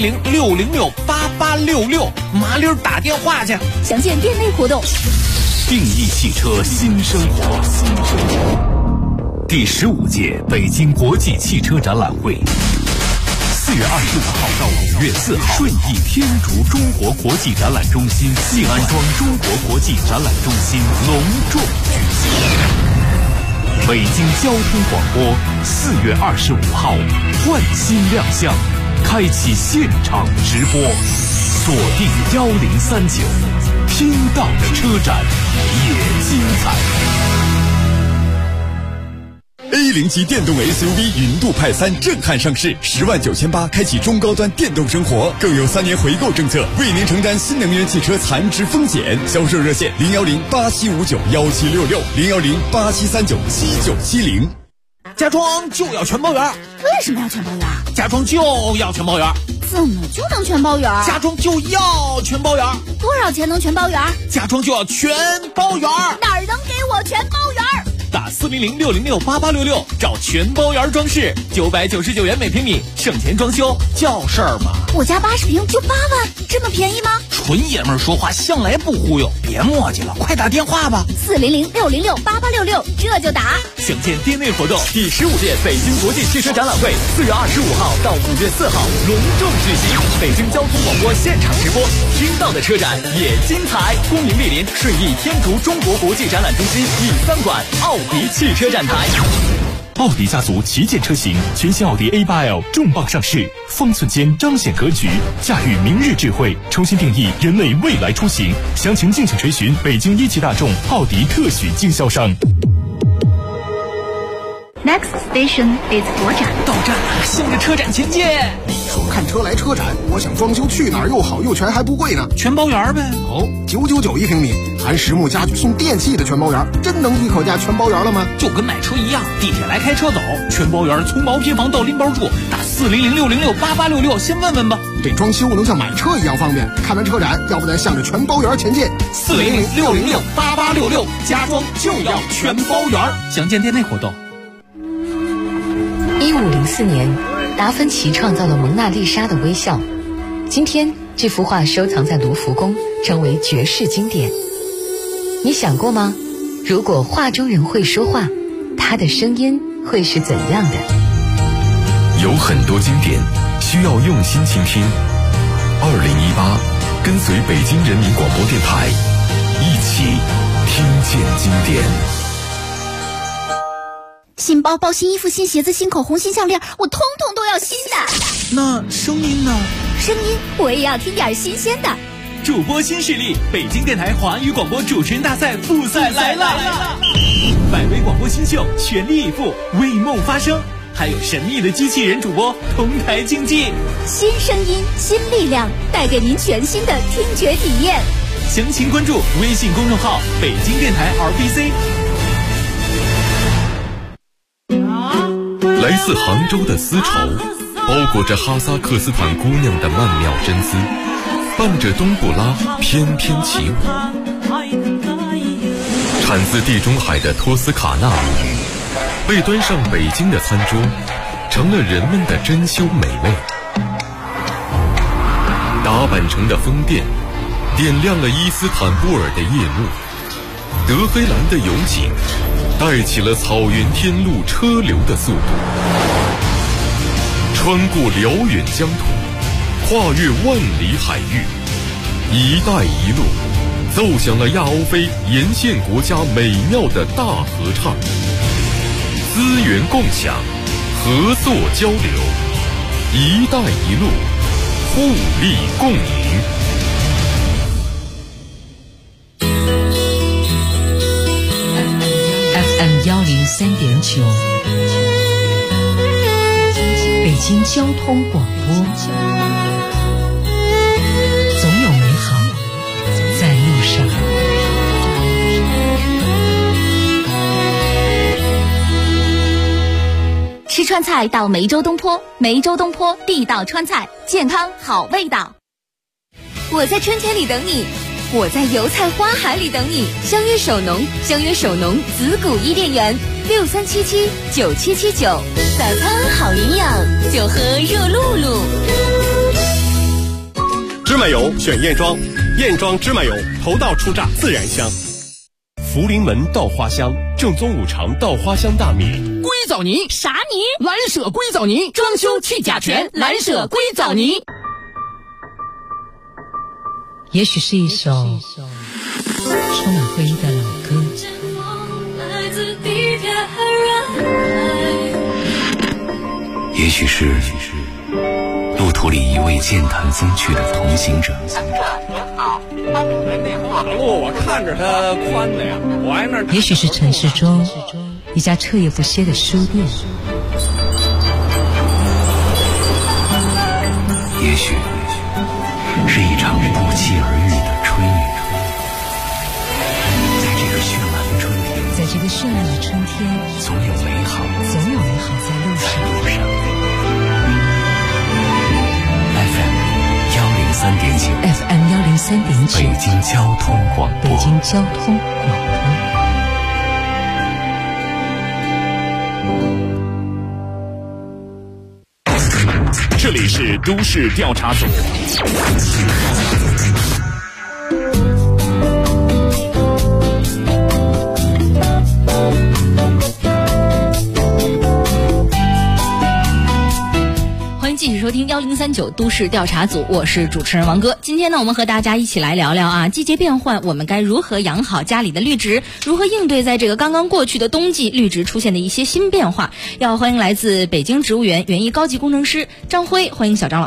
[SPEAKER 8] ，400-606-8866，麻溜打电话去。
[SPEAKER 21] 详见店内活动。
[SPEAKER 5] 定义汽车新生活，第15届北京国际汽车展览会，4月25号到5月4号，顺义天竺中国国际展览中心静安庄中国国际展览中心隆重举行。北京交通广播4月25号换新亮相，开启现场直播，锁定1039，听到的车展也精彩。
[SPEAKER 23] A0级电动 SUV 云度派3震撼上市，10.98万开启中高端电动生活，更有3年回购政策，为您承担新能源汽车残值风险。销售热线010-8759-1766，010-8739-7970。
[SPEAKER 8] 家装就要全包圆。
[SPEAKER 21] 为什么要全包圆？
[SPEAKER 8] 家装就要全包圆。
[SPEAKER 21] 怎么就能全包圆？
[SPEAKER 8] 家装就要全包圆。
[SPEAKER 21] 多少钱能全包圆？
[SPEAKER 8] 家装就要全包圆。
[SPEAKER 21] 哪儿能给我全包圆？
[SPEAKER 8] 打400-606-8866，找全包圆装饰，999元每平米，省钱装修叫事儿吗？
[SPEAKER 21] 我家80平就8万，这么便宜吗？
[SPEAKER 8] 纯爷们儿说话向来不忽悠，别磨叽了，快打电话吧。
[SPEAKER 21] 400-606-8866，这就打。
[SPEAKER 8] 详见店内活动。
[SPEAKER 24] 第15届北京国际汽车展览会4月25号到5月4号隆重举行，北京交通广播现场直播，听到的车展也精彩。恭迎莅临顺义天竺中国国际展览中心第3馆奥迪汽车展台。
[SPEAKER 5] 奥迪家族旗舰车型全新奥迪 A8L 重磅上市，方寸间彰显格局，驾驭明日智慧，重新定义人类未来出行。详情敬请垂询北京一汽大众奥迪特许经销商。
[SPEAKER 21] Next station is 佛展。
[SPEAKER 8] 到站了，向着车展前进。
[SPEAKER 22] 说看车来车展，我想装修去哪儿又好又全还不贵呢？
[SPEAKER 8] 全包圆呗。
[SPEAKER 22] 哦，999一平米，含实木家具送电器的全包圆，真能一口价全包圆了吗？
[SPEAKER 8] 就跟买车一样，地铁来开车走，全包圆从毛坯房到拎包住，打400-606-8866，先问问吧。
[SPEAKER 22] 这装修能像买车一样方便，看完车展，要不咱向着全包圆前进。
[SPEAKER 8] 400-606-8866，家装就要全包圆。详见店内活动。
[SPEAKER 1] 1504年，达芬奇创造了蒙娜丽莎的微笑。今天，这幅画收藏在卢浮宫，成为绝世经典。你想过吗？如果画中人会说话，他的声音会是怎样的？
[SPEAKER 5] 有很多经典需要用心倾听。2018，跟随北京人民广播电台，一起听见经典。
[SPEAKER 21] 新包包、新衣服、新鞋子、新口红、新项链，我通通都要新的。
[SPEAKER 8] 那声音呢？
[SPEAKER 21] 声音我也要听点新鲜的。
[SPEAKER 8] 主播新势力，北京电台华语广播主持人大赛复赛来了！100位广播新秀全力以赴，为梦发声，还有神秘的机器人主播同台竞技。
[SPEAKER 21] 新声音，新力量，带给您全新的听觉体验。
[SPEAKER 8] 详情关注微信公众号北京电台 RBC。
[SPEAKER 5] 来自杭州的丝绸，包裹着哈萨克斯坦姑娘的曼妙真丝，伴着冬不拉翩翩起舞。产自地中海的托斯卡纳被端上北京的餐桌，成了人们的珍馐美味。打扮成的风电点亮了伊斯坦布尔的夜幕，德黑兰的油井带起了草原天路车流的速度，穿过辽远疆土，跨越万里海域，一带一路奏响了亚欧非沿线国家美妙的大合唱。资源共享，合作交流，一带一路，互利共赢。
[SPEAKER 1] FM103.9，北京交通广播，总有美好在路上。
[SPEAKER 21] 吃川菜到梅州东坡，梅州东坡地道川菜，健康好味道。我在春天里等你，我在油菜花海里等你。相约首农，相约首农子谷伊甸园，63779779，早餐好营养，就喝热露露。
[SPEAKER 4] 芝麻油选燕庄，燕庄芝麻油头道出榨自然香。福临门稻花香，正宗五常稻花香大米。
[SPEAKER 8] 硅藻泥
[SPEAKER 21] 啥泥？
[SPEAKER 8] 蓝舍硅藻泥，装修去甲醛，蓝舍硅藻泥。
[SPEAKER 1] 也许是一首充满回忆的老歌，
[SPEAKER 5] 也许是路途里一位健谈风趣的同行者。
[SPEAKER 2] 那马路我看着它宽的呀，我挨那儿。
[SPEAKER 1] 也许是城市中一家彻夜不歇的书店，
[SPEAKER 5] 也许是一场不期而遇的春雨。在这个绚烂的春天，
[SPEAKER 1] 在这个绚烂的春天，
[SPEAKER 5] 总有美好，
[SPEAKER 1] 总有美好在路上。
[SPEAKER 5] FM103.9，北京交通广播，
[SPEAKER 1] 北京交通广播。
[SPEAKER 23] 这里是都市调查组。
[SPEAKER 14] 继续收听1039都市调查组，我是主持人王哥。今天呢，我们和大家一起来聊聊啊，季节变换，我们该如何养好家里的绿植，如何应对在这个刚刚过去的冬季绿植出现的一些新变化。要欢迎来自北京植物园园艺高级工程师张辉，欢迎小张老师。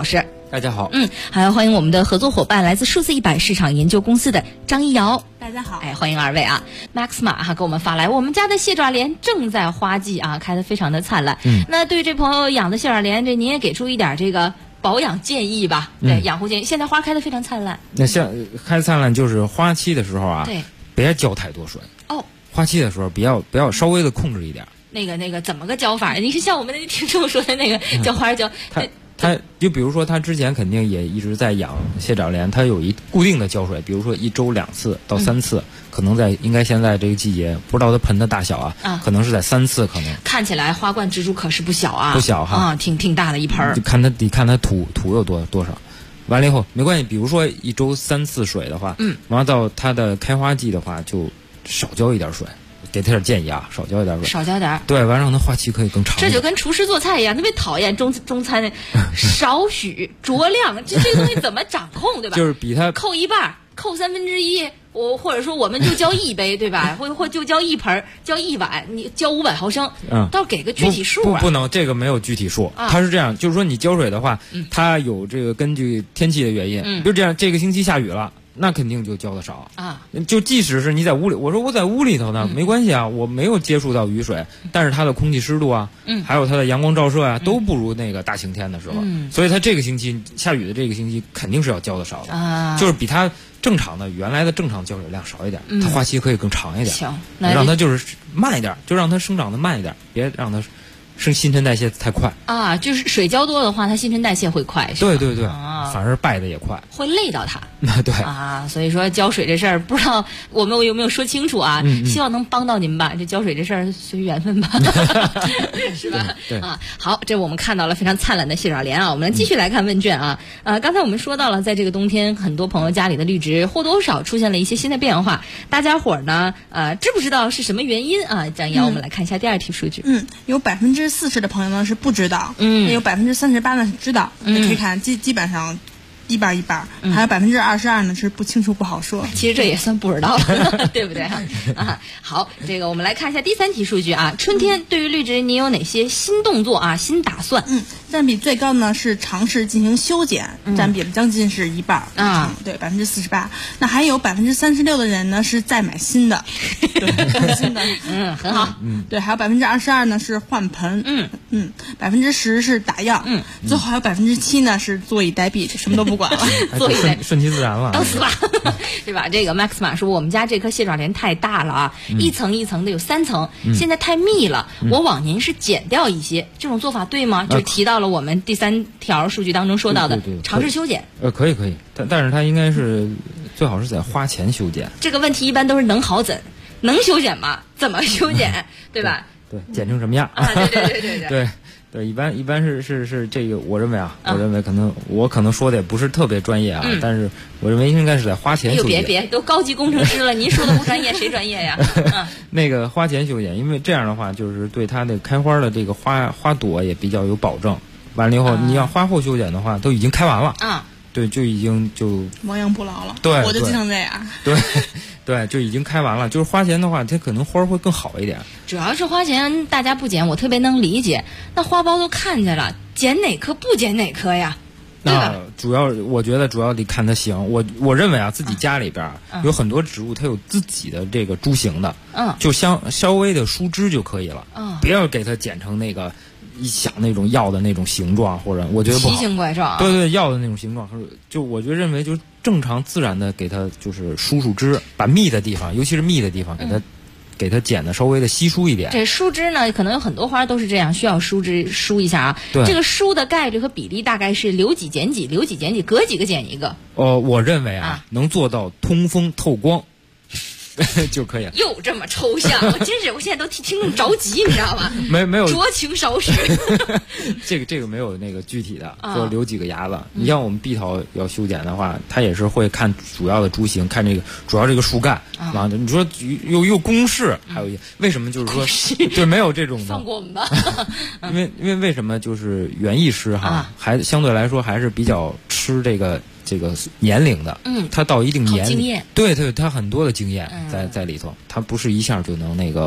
[SPEAKER 2] 大家好。
[SPEAKER 14] 还要欢迎我们的合作伙伴，来自数字100市场研究公司的张一瑶。
[SPEAKER 6] 大家好。
[SPEAKER 14] 欢迎二位啊。Maxma 给我们发来，我们家的蟹爪莲正在花季啊，开得非常的灿烂。那对于这朋友养的蟹爪莲，您也给出一点这个保养建议吧？对，养护建议。现在花开得非常灿烂。
[SPEAKER 2] 那像开灿烂就是花期的时候啊，
[SPEAKER 14] 对，
[SPEAKER 2] 别浇太多水。花期的时候不要稍微的控制一点。
[SPEAKER 14] 那个怎么个浇法？你是像我们的听众说的那个浇花浇？
[SPEAKER 2] 他就比如说他之前肯定也一直在养蟹爪莲，他有一固定的浇水，比如说1周2次到3次，可能应该现在这个季节，不知道它盆的大小可能是在3次，可能。
[SPEAKER 14] 看起来花冠蜘蛛可是不小啊，
[SPEAKER 2] 不小哈，
[SPEAKER 14] 挺大的一盆。
[SPEAKER 2] 就得看它土有多少。完了以后没关系，比如说1周3次水的话，完了到它的开花季的话，就少浇一点水。给他点建议啊，少浇一点水，
[SPEAKER 14] 少浇点。
[SPEAKER 2] 对，完让它花期可以更长。
[SPEAKER 14] 这就跟厨师做菜一样，特别讨厌中餐的少许酌量，这个东西怎么掌控，对吧？
[SPEAKER 2] 就是比它
[SPEAKER 14] 扣一半，扣1/3，或者说我们就浇1杯，对吧？或就浇1盆，浇1碗，你浇500毫升，倒给个具体数啊。
[SPEAKER 2] 不能，这个没有具体数，它是这样，就是说你浇水的话，它有这个根据天气的原因，就这样，这个星期下雨了。那肯定就浇的少
[SPEAKER 14] 啊！
[SPEAKER 2] 就即使是你在屋里，我说我在屋里头呢，没关系啊，我没有接触到雨水，但是它的空气湿度啊，还有它的阳光照射啊，都不如那个大晴天的时候，所以它这个星期下雨的这个星期肯定是要浇的少的，就是比它正常的原来的正常浇水量少一点，它花期可以更长一点，让它就是慢一点，就让它生长的慢一点，别让它新陈代谢太快
[SPEAKER 14] 啊，就是水浇多的话，它新陈代谢会快，是吧？
[SPEAKER 2] 对，反而败的也快，
[SPEAKER 14] 会累到它。
[SPEAKER 2] 对
[SPEAKER 14] 啊，所以说浇水这事儿，不知道我们有没有说清楚啊？希望能帮到您吧。这浇水这事儿随缘分吧，是吧？
[SPEAKER 2] 对
[SPEAKER 14] 啊，好，这我们看到了非常灿烂的蟹爪莲啊。我们继续来看问卷啊。刚才我们说到了，在这个冬天，很多朋友家里的绿植或多或少出现了一些新的变化。大家伙儿呢，知不知道是什么原因啊？张瑶，我们来看一下第2题数据。
[SPEAKER 6] 有40%的朋友呢是不知道，有38%呢是知道。可以看基本上一半一半，还有22%呢是不清楚不好说。
[SPEAKER 14] 其实这也算不知道了，对不对啊？好，这个我们来看一下第3题数据啊。春天对于绿植，你有哪些新动作啊、新打算？
[SPEAKER 6] 占比最高呢是尝试进行修剪，占比将近是一半啊，对，48%。那还有36%的人呢是再买新的，对，新的，
[SPEAKER 14] 很好，
[SPEAKER 6] 对，还有22%呢是换盆，10%是打样，最后还有7%呢是坐以待毙，什么都不管了，
[SPEAKER 14] 坐以待
[SPEAKER 2] 顺其自然了，
[SPEAKER 14] 等死吧，对吧？这个 Maxma 说我们家这颗蟹爪莲太大了啊，一层一层的有3层，现在太密了，我往年是剪掉一些，这种做法对吗？就提到了我们第3条数据当中说到的尝试修剪。
[SPEAKER 2] 可以，但是它应该是最好是在花前修剪。
[SPEAKER 14] 这个问题一般都是能好怎，能修剪吗？怎么修剪，对吧？
[SPEAKER 2] 对，剪成什么样？对，一般是这个，我认为我认为我可能说的也不是特别专业啊，但是我认为应该是在花前修剪。
[SPEAKER 14] 别，都高级工程师了，您说的不专业，谁专业呀？
[SPEAKER 2] 那个花前修剪，因为这样的话，就是对它的开花的这个花朵也比较有保证。完了以后，你要花后修剪的话，都已经开完了对，就已经
[SPEAKER 6] 亡羊补牢了。
[SPEAKER 2] 对，
[SPEAKER 6] 我就经常这样。
[SPEAKER 2] 对，就已经开完了。就是花前的话，它可能花会更好一点。
[SPEAKER 14] 主要是花前大家不剪，我特别能理解。那花苞都看见了，剪哪棵不剪哪棵呀？
[SPEAKER 2] 那我觉得主要得看它形。我认为啊，自己家里边有很多植物，它有自己的这个株形的，就稍微的疏枝就可以了，不要给它剪成那个一想那种要的那种形状，或者我觉得不好，
[SPEAKER 14] 奇形怪状。
[SPEAKER 2] 对，要的那种形状，就我就认为就是正常自然的给它就是疏枝，把密的地方，尤其是密的地方给它剪的稍微的稀疏一点。
[SPEAKER 14] 这疏枝呢，可能有很多花都是这样，需要疏一下啊。
[SPEAKER 2] 对，
[SPEAKER 14] 这个疏的概率和比例大概是留几剪几，留几剪几，隔几个剪一个。
[SPEAKER 2] 我认为能做到通风透光就可以了。
[SPEAKER 14] 又这么抽象，我现在都替听众着急，你知道吗？
[SPEAKER 2] 没有
[SPEAKER 14] 酌情少许。
[SPEAKER 2] 这个没有那个具体的，就留几个芽子。你像我们碧桃要修剪的话，它也是会看主要的株形，看这个主要这个树干。你说有公式，还有为什么就是说对没有这种的？
[SPEAKER 14] 放过我们吧。
[SPEAKER 2] 因为为什么就是园艺师还相对来说还是比较吃这个年龄的，他到一定年龄，对，他很多的经验在里头，他不是一下就能那个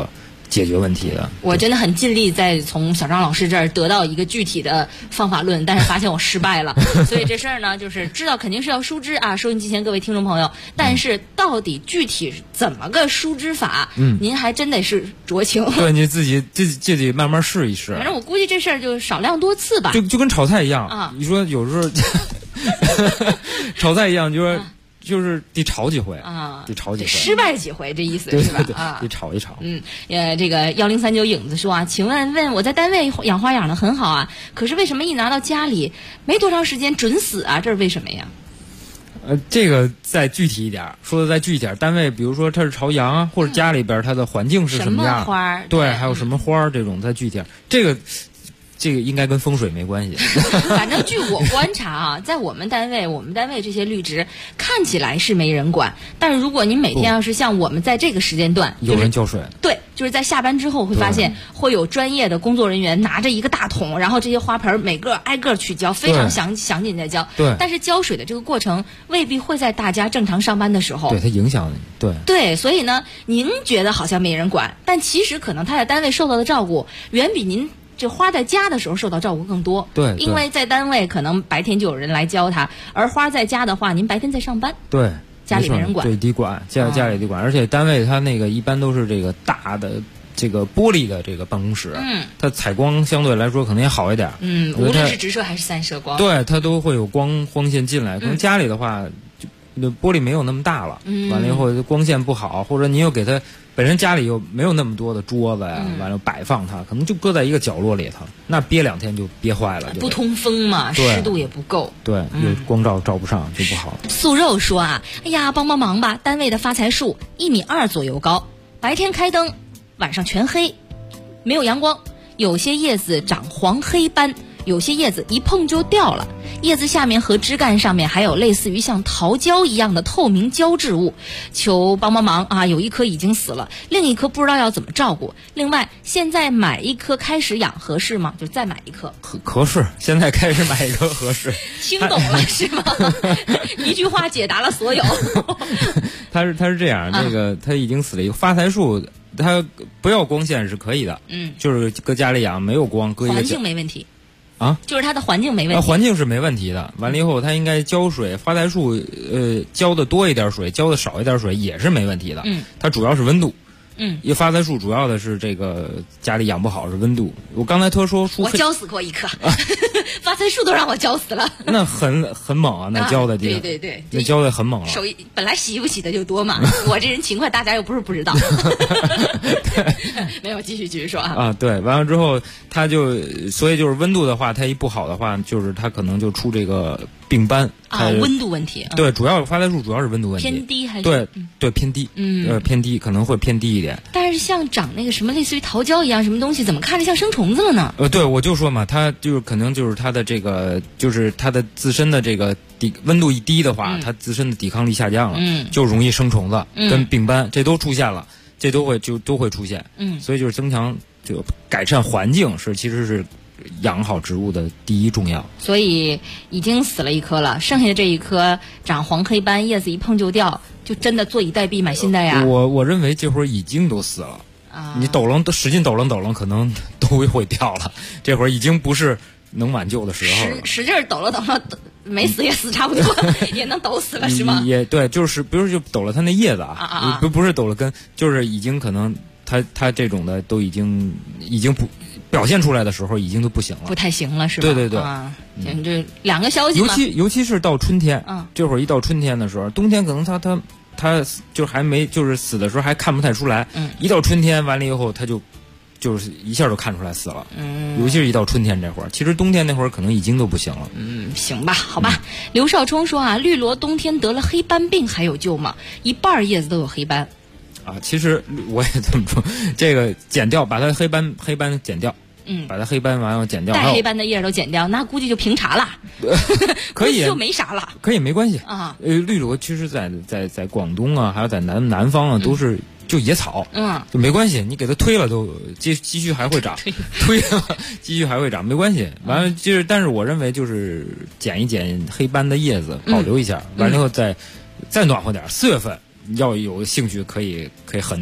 [SPEAKER 2] 解决问题的。
[SPEAKER 14] 我真的很尽力在从小张老师这儿得到一个具体的方法论，但是发现我失败了。所以这事儿呢，就是知道肯定是要疏枝啊，收音机前各位听众朋友，但是到底具体怎么个疏枝法，您还真得是酌情。
[SPEAKER 2] 对，你自己得慢慢试一试。
[SPEAKER 14] 反正我估计这事儿就少量多次吧。
[SPEAKER 2] 就跟炒菜一样啊，你说有时候炒菜一样，就是得炒几回啊，得炒几回，
[SPEAKER 14] 失败几回，这意思是吧？啊，
[SPEAKER 2] 得炒一炒。
[SPEAKER 14] 这个1039影子说啊，请问我在单位养花养得很好啊，可是为什么一拿到家里没多长时间准死啊？这是为什么呀？
[SPEAKER 2] 这个再具体一点，说的再具体点，单位比如说它是朝阳啊，或者家里边它的环境是什么样，
[SPEAKER 14] 什么花
[SPEAKER 2] 对，还有什么花这种再具体点，这个应该跟风水没关系。
[SPEAKER 14] 反正据我观察啊，在我们单位这些绿植看起来是没人管，但是如果您每天要是像我们在这个时间段，
[SPEAKER 2] 有人浇水，
[SPEAKER 14] 对，就是在下班之后会发现会有专业的工作人员拿着一个大桶，然后这些花盆每个挨个去浇，非常详尽在浇。
[SPEAKER 2] 对，
[SPEAKER 14] 但是浇水的这个过程未必会在大家正常上班的时候，
[SPEAKER 2] 对它影响
[SPEAKER 14] 对，所以呢，您觉得好像没人管，但其实可能他在单位受到的照顾远比您这花在家的时候受到照顾更多。
[SPEAKER 2] 对，
[SPEAKER 14] 因为在单位可能白天就有人来教它，而花在家的话，您白天在上班，
[SPEAKER 2] 对，
[SPEAKER 14] 家里没人管，
[SPEAKER 2] 对，得管，家里得管，而且单位它那个一般都是这个大的这个玻璃的这个办公室，它采光相对来说可能也好一点，
[SPEAKER 14] 无论是直射还是散射光，
[SPEAKER 2] 对，它都会有光线进来。可能家里的话，就玻璃没有那么大了，完了以后光线不好，或者你又给它本身家里又没有那么多的桌子呀，完了摆放它，可能就搁在一个角落里头，那憋2天就憋坏了，
[SPEAKER 14] 不通风嘛，湿度也不够，
[SPEAKER 2] 对，有光照不上就不好了。
[SPEAKER 14] 素肉说啊，哎呀，帮忙吧，单位的发财树1.2米左右高，白天开灯，晚上全黑，没有阳光，有些叶子长黄黑斑，有些叶子一碰就掉了，叶子下面和枝干上面还有类似于像桃胶一样的透明胶质物，求帮忙啊！有一棵已经死了，另一棵不知道要怎么照顾。另外，现在买一棵开始养合适吗？就再买一棵
[SPEAKER 2] 合适，现在开始买一棵合适。
[SPEAKER 14] 听懂了是吗？一句话解答了所有。
[SPEAKER 2] 他是这样，那个他已经死了一个发财树，它不要光线是可以的，就是搁家里养，没有光，搁一个
[SPEAKER 14] 环境没问题。
[SPEAKER 2] 啊，
[SPEAKER 14] 就是它的环境没问题，
[SPEAKER 2] 环境是没问题的。完了以后，它应该浇水，发财树浇的多一点水，浇的少一点水也是没问题的。它主要是温度。因为发财树主要的是这个家里养不好是温度。我刚才说
[SPEAKER 14] 我浇死过一棵，发财树都让我浇死了。
[SPEAKER 2] 那很猛啊，那浇的地方，
[SPEAKER 14] 对，
[SPEAKER 2] 那浇的很猛了。
[SPEAKER 14] 手本来洗不洗的就多嘛，我这人勤快，大家又不是不知道。没有，继续说啊。
[SPEAKER 2] 对，完了之后，所以就是温度的话，它一不好的话，就是它可能就出这个病斑
[SPEAKER 14] 啊，温度问题。
[SPEAKER 2] 对，主要发财树主要是温度问题，
[SPEAKER 14] 偏低还是
[SPEAKER 2] 对偏低，偏低可能会偏低一点。
[SPEAKER 14] 但是像长那个什么类似于桃胶一样什么东西，怎么看着像生虫子了呢？
[SPEAKER 2] 对，我就说嘛，它就是可能就是它的这个，就是它的自身的这个温度一低的话，它自身的抵抗力下降了，就容易生虫子跟病斑，这都出现了，这都会出现。所以就是增强就改善环境其实是养好植物的第一重要。
[SPEAKER 14] 所以已经死了一棵了，剩下的这一棵长黄黑斑，叶子一碰就掉，就真的坐以待毙买新的呀？
[SPEAKER 2] 我认为这会儿已经都死了，你使劲抖楞，可能都会掉了。这会儿已经不是能挽救的时候了。
[SPEAKER 14] 使劲抖了，没死也死差不多，也能抖死了是吗？
[SPEAKER 2] 也对，就是比如就抖了它那叶子啊，不是抖了根，就是已经可能它这种的都已经不表现出来的时候，已经都不行了，
[SPEAKER 14] 不太行了是吧？
[SPEAKER 2] 对。
[SPEAKER 14] 这两个消息嘛，
[SPEAKER 2] 尤其是到春天，这会儿一到春天的时候，冬天可能它就还没就是死的时候还看不太出来，一到春天完了以后，它就是一下就看出来死了，尤其是一到春天这会儿，其实冬天那会儿可能已经都不行了。
[SPEAKER 14] 行吧，好吧。刘少冲说啊，绿萝冬天得了黑斑病还有救吗？一半叶子都有黑斑。
[SPEAKER 2] 其实我也这么说，这个剪掉，把它黑斑剪掉，把它黑斑完了剪掉，
[SPEAKER 14] 带黑斑的叶都剪掉，那估计就平茬了，
[SPEAKER 2] 可以
[SPEAKER 14] 就没啥了，
[SPEAKER 2] 可以没关系
[SPEAKER 14] 啊。
[SPEAKER 2] 绿萝其实在广东啊，还有在南方啊，都是就野草，就没关系，你给它推了都继续还会长，推了继续还会长，没关系。完了就是，但是我认为就是剪一剪黑斑的叶子，保留一下，完了以后再暖和点，4月份。要有兴趣可以狠点，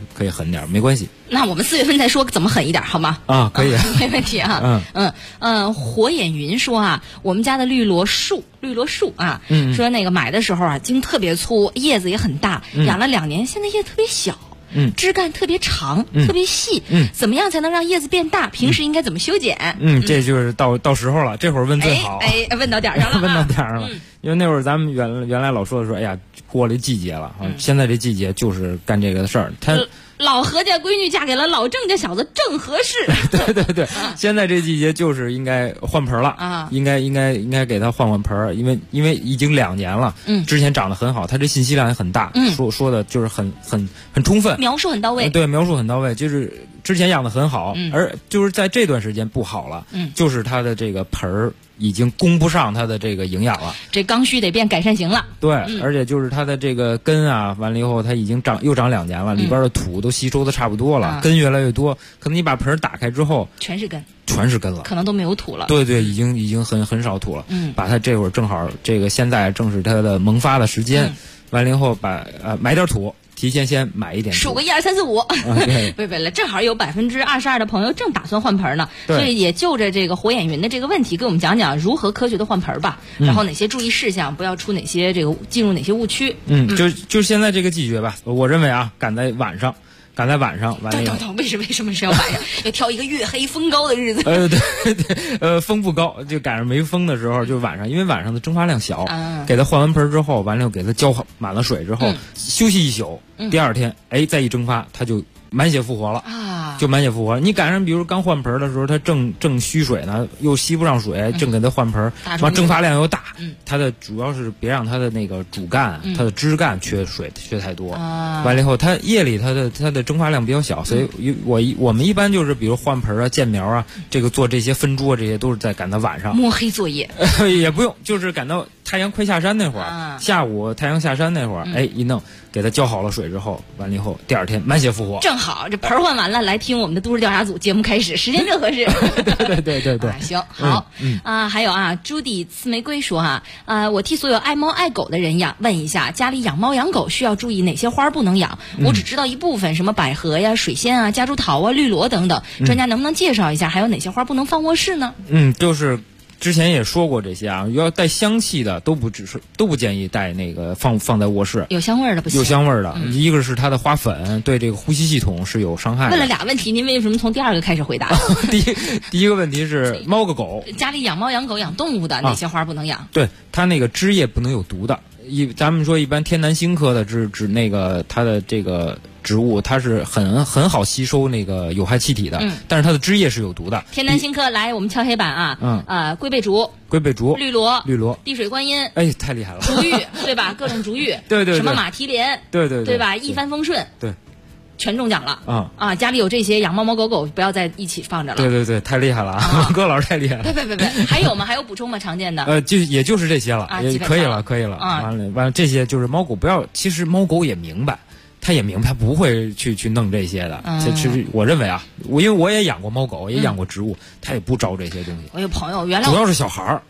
[SPEAKER 2] 可以狠点，没关系。
[SPEAKER 14] 那我们4月份再说怎么狠一点，好吗？
[SPEAKER 2] 啊，可以，
[SPEAKER 14] 没问题啊。火眼云说啊，我们家的绿萝树啊，说那个买的时候啊，茎特别粗，叶子也很大，养了2年，现在叶子特别小。枝干特别长，特别细。怎么样才能让叶子变大？平时应该怎么修剪？
[SPEAKER 2] 这就是到时候了，这会儿问最好。
[SPEAKER 14] 问到点上了，
[SPEAKER 2] 问到点上了。因为那会儿咱们原来老说，哎呀，过了季节了，现在这季节就是干这个的事儿。
[SPEAKER 14] 老何家闺女嫁给了老郑家小子，正合适。
[SPEAKER 2] 对，现在这季节就是应该换盆了啊，应该给他换盆，因为已经2年了，之前长得很好，他这信息量也很大，说的就是很充分，
[SPEAKER 14] 描述很到位。
[SPEAKER 2] 对，描述很到位，就是之前养得很好，而就是在这段时间不好了，就是他的这个盆儿已经供不上它的这个营养了，
[SPEAKER 14] 这刚需得变改善型了。
[SPEAKER 2] 对，而且就是它的这个根啊，完了以后它已经又长2年了，里边的土都吸收的差不多了，根越来越多，可能你把盆打开之后
[SPEAKER 14] 全是根了，可能都没有土了。
[SPEAKER 2] 对，已经很少土了。把它这会儿正好这个现在正是它的萌发的时间，完了以后把买点土。提前先买一点，
[SPEAKER 14] 数个1、2、3、4、5，对了，正好有22%的朋友正打算换盆呢，所以也就着这个火眼云的这个问题，给我们讲讲如何科学的换盆吧，然后哪些注意事项，不要出哪些进入哪些误区。
[SPEAKER 2] 就现在这个季节吧，我认为啊，赶在晚上，完了
[SPEAKER 14] 为什么是要晚上？要挑一个月黑风高的日子。
[SPEAKER 2] 对，风不高，就赶上没风的时候，就晚上，因为晚上的蒸发量小，给它换完盆之后，完了又给它浇满了水之后，休息1宿，第2天，再一蒸发，它就满血复活了啊！就满血复活了。你赶上比如刚换盆的时候，它正虚水呢，又吸不上水，正给它换盆，完蒸发量又大，它的主要是别让它的那个主干、它的枝干缺水缺太多。完了以后，它夜里它的蒸发量比较小，所以我们一般就是比如换盆啊、建苗啊，这个做这些分桌，这些都是在赶到晚上
[SPEAKER 14] 摸黑作业，
[SPEAKER 2] 也不用，就是赶到太阳快下山那会儿，下午太阳下山那会儿，一弄给它浇好了水之后，完了以后第2天满血复活，
[SPEAKER 14] 正好这盆换完了，来听我们的都市调查组节目开始，时间正合适。
[SPEAKER 2] 对，
[SPEAKER 14] 行好还有啊，朱迪刺玫瑰说我替所有爱猫爱狗的人问一下，家里养猫养狗需要注意哪些花不能养？我只知道一部分，什么百合呀、水仙啊、夹竹桃啊、绿萝等等，专家能不能介绍一下？还有哪些花不能放卧室呢？
[SPEAKER 2] 就是之前也说过这些啊，要带香气的都不建议带那个放在卧室，
[SPEAKER 14] 有香味儿的不行。
[SPEAKER 2] 有香味儿的，一个是它的花粉对这个呼吸系统是有伤害的。
[SPEAKER 14] 问了2问题，您为什么从第2个开始回答？
[SPEAKER 2] 第一个问题是猫个狗，
[SPEAKER 14] 家里养猫养狗养动物的哪些花不能养？
[SPEAKER 2] 对，它那个枝叶不能有毒的。咱们说一般天南星科的指那个它的这个植物，它是很好吸收那个有害气体的，但是它的枝叶是有毒的。
[SPEAKER 14] 天南星科，来我们敲黑板啊！龟背竹、绿萝、滴水观音，
[SPEAKER 2] 太厉害了！
[SPEAKER 14] 竹芋对吧？各种竹芋，
[SPEAKER 2] 对，
[SPEAKER 14] 什么马蹄莲，对吧？一帆风顺，
[SPEAKER 2] 对。
[SPEAKER 14] 全中奖了家里有这些养猫猫狗狗不要在一起放着了。
[SPEAKER 2] 对，太厉害了啊！哥老师太厉害了。
[SPEAKER 14] 别，还有吗？还有补充吗？常见的
[SPEAKER 2] 也就是这些了，也可以了完了这些就是猫狗不要，其实猫狗也明白。他也明白不会去弄这些的，其实我认为啊，因为我也养过猫狗，也养过植物，他也不招这些东西。
[SPEAKER 14] 我有朋友原来
[SPEAKER 2] 主要是小孩儿，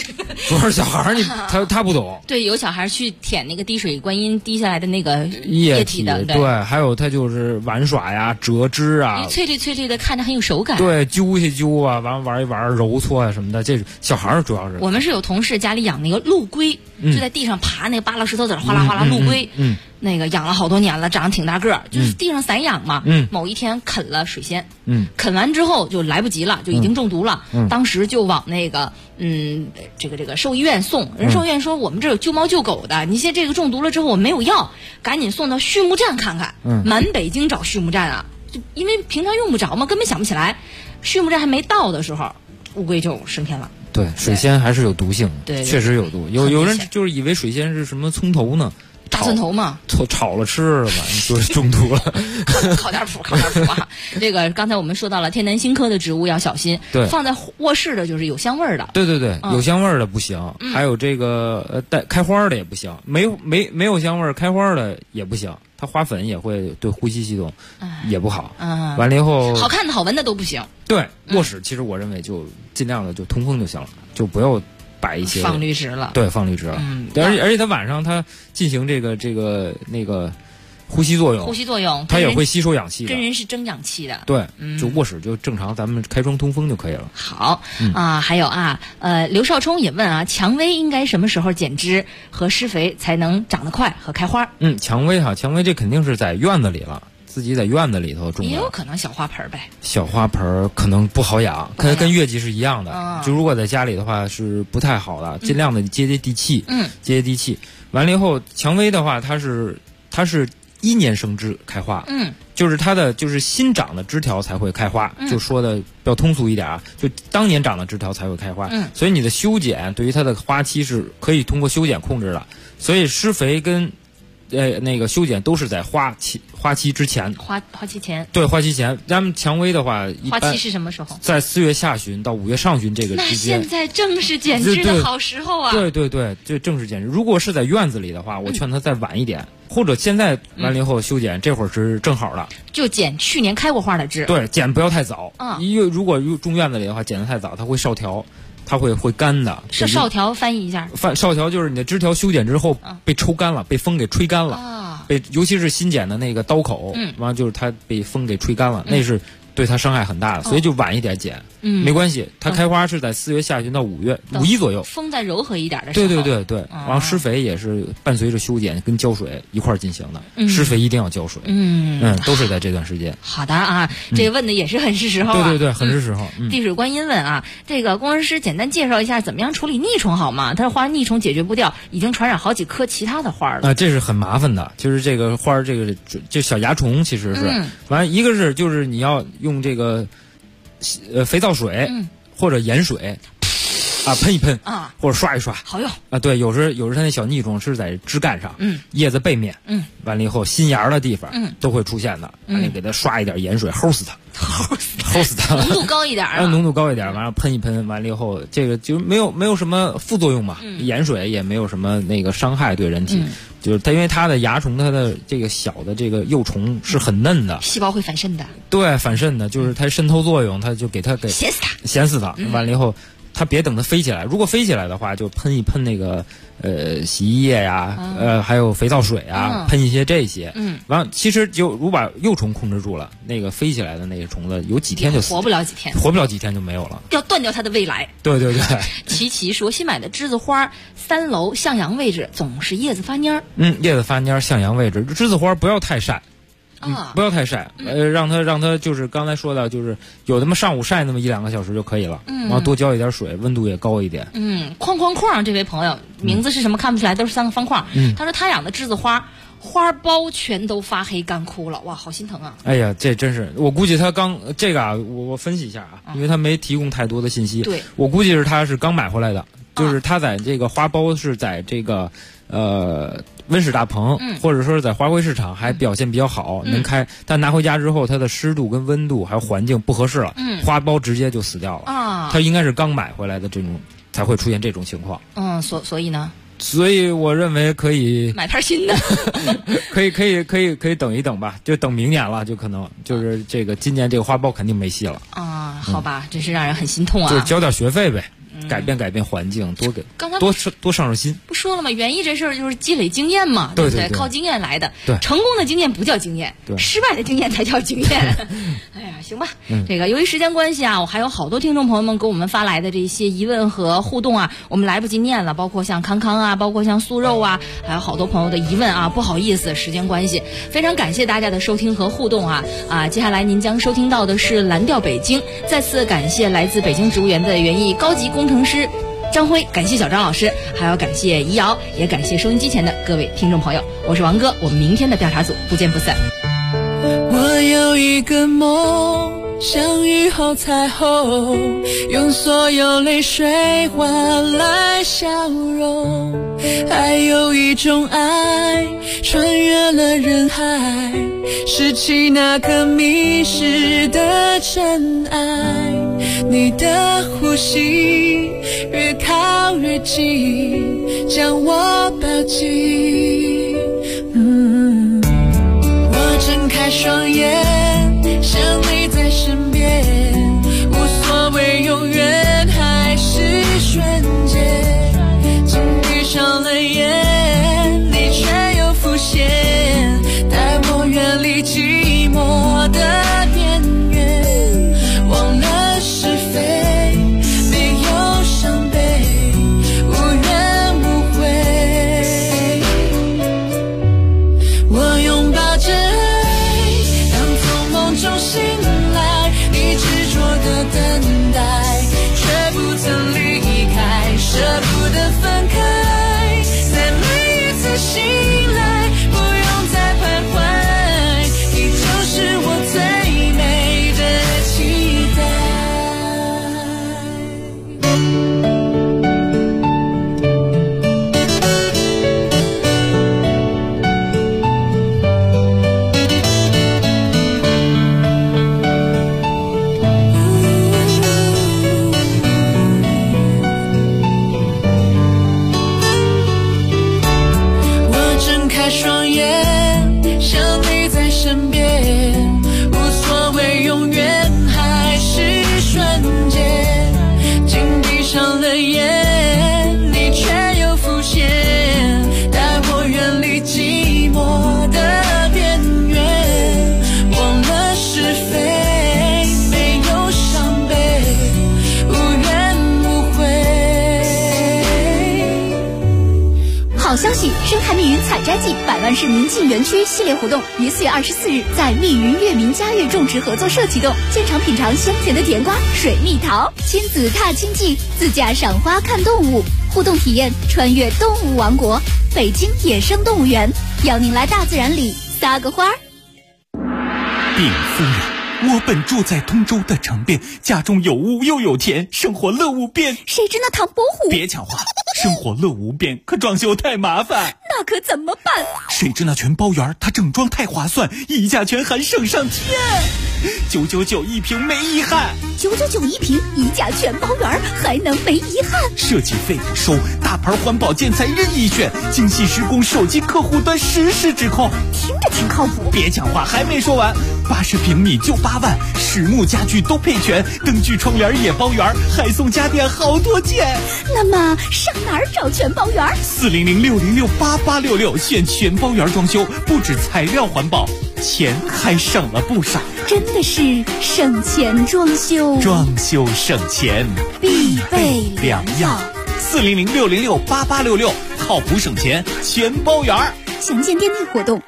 [SPEAKER 2] 他不懂。
[SPEAKER 14] 对，有小孩去舔那个滴水观音滴下来的那个液体的，
[SPEAKER 2] 对，还有他就是玩耍呀、折枝啊，
[SPEAKER 14] 脆脆的，看着很有手感。
[SPEAKER 2] 对，揪啊，玩一玩，揉搓啊什么的，这是小孩儿主要是。
[SPEAKER 14] 我们是有同事家里养那个陆龟，就在地上爬那个扒拉石头子，哗啦哗啦陆龟。那个养了好多年了，长得挺大个儿，就是地上散养嘛。某一天啃了水仙，啃完之后就来不及了，就已经中毒了。当时就往那个这个兽医院送，人兽医院说我们这有救猫救狗的，你现在这个中毒了之后我们没有药，赶紧送到畜牧站看看。满北京找畜牧站啊，就因为平常用不着嘛，根本想不起来。畜牧站还没到的时候，乌龟就升天了。
[SPEAKER 2] 对，水仙还是有毒性，
[SPEAKER 14] 对，
[SPEAKER 2] 确实有毒。有人就是以为水仙是什么葱头呢？
[SPEAKER 14] 大蒜头嘛，
[SPEAKER 2] 炒了吃了吧，就是中毒了。
[SPEAKER 14] 靠点谱啊！这个刚才我们说到了天南星科的植物要小心，
[SPEAKER 2] 对，
[SPEAKER 14] 放在卧室的就是有香味儿的。
[SPEAKER 2] 对，有香味儿的不行，还有这个带开花的也不行，没有香味儿开花的也不行，它花粉也会对呼吸系统也不好。完了以后，
[SPEAKER 14] 好看的好闻的都不行。
[SPEAKER 2] 对，卧室其实我认为就尽量的就通风就行了，就不要摆一些
[SPEAKER 14] 放绿植了。
[SPEAKER 2] 对，放绿植了。而且它晚上它进行这个呼吸作用，它也会吸收氧气的，
[SPEAKER 14] 跟人是争氧气的。
[SPEAKER 2] 对，就卧室就正常，咱们开窗通风就可以了。
[SPEAKER 14] 好还有刘少冲也问蔷薇应该什么时候剪枝和施肥才能长得快和开花？
[SPEAKER 2] 蔷薇这肯定是在院子里了。自己在院子里头种的，
[SPEAKER 14] 也有可能小花盆呗。
[SPEAKER 2] 小花盆可能不好养，跟月季是一样的。就如果在家里的话是不太好的，尽量的接地气。接地气。完了以后，蔷薇的话，它是1年生枝开花。就是它的就是新长的枝条才会开花。就说的比较通俗一点就当年长的枝条才会开花。所以你的修剪对于它的花期是可以通过修剪控制的。所以施肥跟那个修剪都是在花期之前，
[SPEAKER 14] 花期前，
[SPEAKER 2] 对，花期前。咱们蔷薇的话，
[SPEAKER 14] 花期是什么时候？
[SPEAKER 2] 在4月下旬到5月上旬这个之间。
[SPEAKER 14] 那现在正是剪枝的好时候啊！
[SPEAKER 2] 对，这正是剪枝。如果是在院子里的话，我劝他再晚一点，或者现在完了以后修剪，这会儿是正好的。
[SPEAKER 14] 就剪去年开过花的枝。
[SPEAKER 2] 对，剪不要太早。如果种院子里的话，剪得太早，它会少条。它会干的。
[SPEAKER 14] 是少条翻译一下。
[SPEAKER 2] 少条就是你的枝条修剪之后被抽干了，被风给吹干了。尤其是新剪的那个刀口，完了就是它被风给吹干了，那是对它伤害很大的，所以就晚一点剪。没关系，它开花是在4月下旬到5月5一左右，
[SPEAKER 14] 风再柔和一点的时候。
[SPEAKER 2] 对，然后施肥也是伴随着修剪跟浇水一块进行的。施肥一定要浇水。都是在这段时间。
[SPEAKER 14] 好的这个问的也是很是时候
[SPEAKER 2] 对，很是时候。
[SPEAKER 14] 地水观音问这个工程师简单介绍一下怎么样处理腻虫好吗？他说花腻虫解决不掉，已经传染好几棵其他的花了。
[SPEAKER 2] 这是很麻烦的，就是这个花这小蚜虫其实是完一个是就是你要用这个肥皂水或者盐水喷一喷或者刷一刷，
[SPEAKER 14] 好用
[SPEAKER 2] 对，有时它那小腻虫是在枝干上叶子背面完了以后心芽的地方都会出现的。完了给它刷一点盐水齁死它，
[SPEAKER 14] 浓度高一点
[SPEAKER 2] 浓度高一点，完了喷一喷，完了以后这个就没有什么副作用嘛。盐水也没有什么那个伤害对人体。就是它因为它的蚜虫它的这个小的这个幼虫是很嫩的，
[SPEAKER 14] 细胞会反渗的。
[SPEAKER 2] 对，反渗的，就是它渗透作用，它就给咸死它。完了以后它别等它飞起来，如果飞起来的话就喷一喷那个洗衣液呀还有肥皂水喷一些这些。完了其实就如果把幼虫控制住了，那个飞起来的那个虫子有几天就死，
[SPEAKER 14] 活不了几天
[SPEAKER 2] 就没有了，
[SPEAKER 14] 要断掉它的未来。
[SPEAKER 2] 对。
[SPEAKER 14] 琪说新买的栀子花3楼向阳位置总是叶子发蔫儿。
[SPEAKER 2] 叶子发蔫儿向阳位置，栀子花不要太晒。不要太晒，让它就是刚才说的，就是有那么上午晒那么1-2个小时就可以了。然后多浇一点水，温度也高一点。
[SPEAKER 14] 框这位朋友名字是什么看不出来，都是3个方框。他说他养的栀子花苞全都发黑干枯了，哇，好心疼啊！
[SPEAKER 2] 哎呀，这真是，我估计他刚这个我分析一下因为他没提供太多的信息。
[SPEAKER 14] 对，
[SPEAKER 2] 我估计是他是刚买回来的，就是他在这个花苞是在这个温室大棚，或者说是在花卉市场还表现比较好，能开。但拿回家之后，它的湿度跟温度还有环境不合适了，花苞直接就死掉了。它应该是刚买回来的这种才会出现这种情况。
[SPEAKER 14] 所以呢？
[SPEAKER 2] 所以我认为可以
[SPEAKER 14] 买盘新的，
[SPEAKER 2] 可以等一等吧，就等明年了，就可能就是这个今年这个花苞肯定没戏了。
[SPEAKER 14] 好吧，真是让人很心痛啊！
[SPEAKER 2] 就交点学费呗。改变环境，多上心。
[SPEAKER 14] 不说了吗？园艺这事儿就是积累经验嘛，对不对？靠经验来的。
[SPEAKER 2] 对，
[SPEAKER 14] 成功的经验不叫经验，失败的经验才叫经验。哎呀，行吧。这个由于时间关系我还有好多听众朋友们给我们发来的这些疑问和互动我们来不及念了，包括像康康包括像素肉还有好多朋友的疑问不好意思，时间关系，非常感谢大家的收听和互动接下来您将收听到的是蓝调北京，再次感谢来自北京植物园的园艺高级工程师张辉，感谢小张老师，还要感谢怡瑶，也感谢收音机前的各位听众朋友。我是王哥，我们明天的调查组不见不散。
[SPEAKER 3] 我有一个梦，像雨后彩虹，用所有泪水换来笑容。还有一种爱，穿越了人海，拾起那颗迷失的真爱。你的呼吸越靠越近，将我抱紧。我睁开双眼，想你在身边，无所谓永远还是瞬间。紧闭上了眼，你却又浮现，带我
[SPEAKER 21] 消息，生态密云采摘季100万市民进园区系列活动于4月24日在密云悦民家悦种植合作社启动，现场品尝香甜的甜瓜、水蜜桃，亲子踏青季，自驾赏花看动物，互动体验穿越动物王国，北京野生动物园，邀您来大自然里撒个花。
[SPEAKER 8] 禀夫人，我本住在通州的城边，家中有屋又有田，生活乐无边。
[SPEAKER 21] 谁知那唐伯虎？
[SPEAKER 8] 别抢话，生活乐无边，可装修太麻烦。
[SPEAKER 21] 那可怎么办？
[SPEAKER 8] 谁知那全包园，它整装太划算，溢价全含省上天，999一平没遗憾。
[SPEAKER 21] 999一平，溢价全包园，还能没遗憾？
[SPEAKER 8] 设计费不收，大牌环保建材任意选，精细施工，手机客户端实时指控。
[SPEAKER 21] 听着挺靠谱。
[SPEAKER 8] 别讲话，还没说完，80平米就8万，实木家具都配全，灯具窗帘也包圆，还送家电好多件。
[SPEAKER 21] 那么上哪儿找全包园？400-606-8866，选全包园装修，不止材料环保，钱还省了不少。真的是省钱装修，
[SPEAKER 8] 装修省钱
[SPEAKER 21] 必备良药。
[SPEAKER 8] 400-606-8866，靠谱省钱全包园。
[SPEAKER 21] 详见店内活动。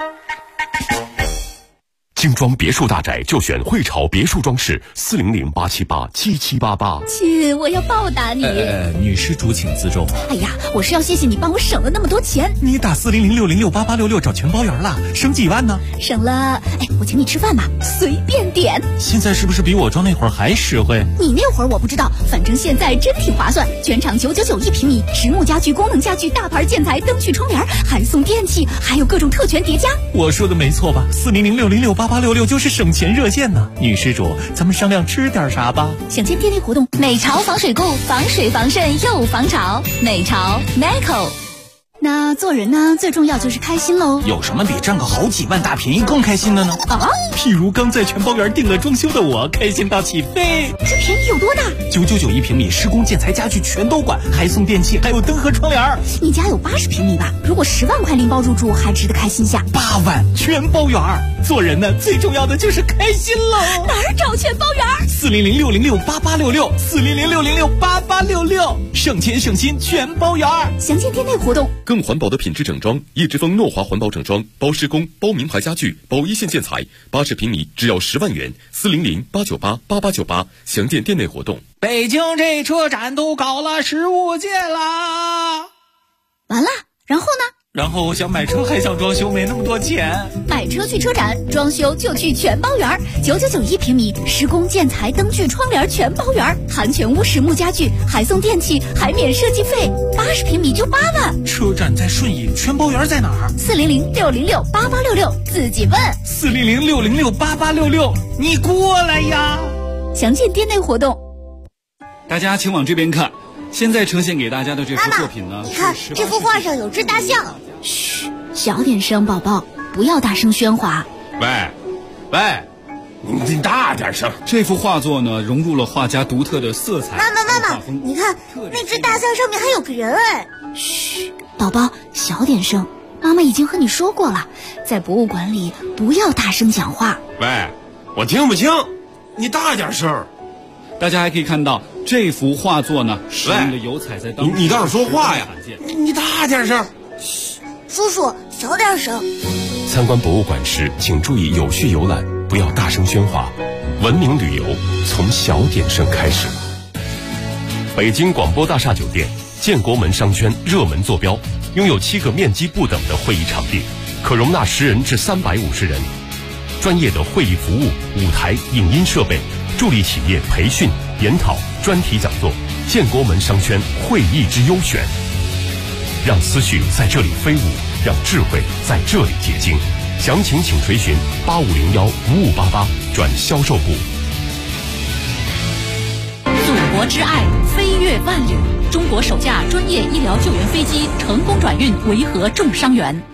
[SPEAKER 4] 精装别墅大宅就选汇潮别墅装饰，400-878-7788。
[SPEAKER 21] 亲，我要报答你。
[SPEAKER 8] 女施主请自重。
[SPEAKER 21] 哎呀，我是要谢谢你帮我省了那么多钱。
[SPEAKER 8] 你打400-606-8866找全包圆了，省几万呢？
[SPEAKER 21] 省了，我请你吃饭吧，随便点。
[SPEAKER 8] 现在是不是比我装那会儿还实惠？
[SPEAKER 21] 你那会儿我不知道，反正现在真挺划算。全场999一平米，实木家具、功能家具、大牌建材、灯具、窗帘，还送电器，还有各种特权叠加。
[SPEAKER 8] 我说的没错吧？400-606-8866就是省钱热线呢。女施主，咱们商量吃点啥吧？
[SPEAKER 21] 详见店内活动。美潮防水固，防水防渗又防潮。美潮 Meco。那做人呢，最重要就是开心喽。
[SPEAKER 8] 有什么比占个好几万大便宜更开心的呢？
[SPEAKER 21] 啊，
[SPEAKER 8] 譬如刚在全包园订了装修的我，开心到起飞。
[SPEAKER 21] 这便宜有多大
[SPEAKER 8] ？999一平米，施工建材家具全都管，还送电器，还有灯和窗帘。
[SPEAKER 21] 你家有80平米吧？如果10万块拎包入住，还值得开心下。
[SPEAKER 8] 8万全包园。做人呢，最重要的就是开心喽。
[SPEAKER 21] 哪儿找全包园
[SPEAKER 8] ？400-606-8866，400-606-8866，省钱省心全包园。
[SPEAKER 21] 详见店内活动。
[SPEAKER 4] 更环保的品质整装，叶之峰诺华环保整装，包施工，包名牌家具，包一线建材，80平米只要10万元。400-898-8898，详见店内活动。
[SPEAKER 8] 北京这车展都搞了15届啦。
[SPEAKER 21] 完了，然后呢？
[SPEAKER 8] 然后我想买车还想装修，没那么多钱。
[SPEAKER 21] 买车去车展，装修就去全包园，999一平米，施工建材、灯具、窗帘全包园，含全屋实木家具，还送电器，还免设计费，80平米就8万。
[SPEAKER 8] 车展在顺义，全包园在哪儿
[SPEAKER 21] ？400-606-8866，自己问。
[SPEAKER 8] 400-606-8866，你过来呀！
[SPEAKER 21] 详见店内活动。
[SPEAKER 7] 大家请往这边看，现在呈现给大家的这幅作品呢，
[SPEAKER 21] 你看这幅画上有只大象。嘘，小点声，宝宝，不要大声喧哗。
[SPEAKER 9] 喂，你大点声。
[SPEAKER 7] 这幅画作呢，融入了画家独特的色彩。
[SPEAKER 21] 妈妈，你看那只大象上面还有个人哎。嘘，宝宝，小点声。妈妈已经和你说过了，在博物馆里不要大声讲话。
[SPEAKER 9] 喂，我听不清，你大点声。
[SPEAKER 7] 大家还可以看到这幅画作呢，使用的油彩在当中。
[SPEAKER 9] 你倒是说话呀！你大点声。
[SPEAKER 21] 嘘，叔叔小点声。
[SPEAKER 4] 参观博物馆时，请注意有序游览，不要大声喧哗。文明旅游从小点声开始。北京广播大厦酒店建国门商圈热门坐标，拥有7个面积不等的会议场地，可容纳10人至350人。专业的会议服务、舞台、影音设备，助力企业培训、研讨、专题讲座。建国门商圈会议之优选，让思绪在这里飞舞，让智慧在这里结晶。详情请垂询8501-5588转销售部。
[SPEAKER 14] 祖国之爱飞越万里，中国首架专业医疗救援飞机成功转运维和重伤员。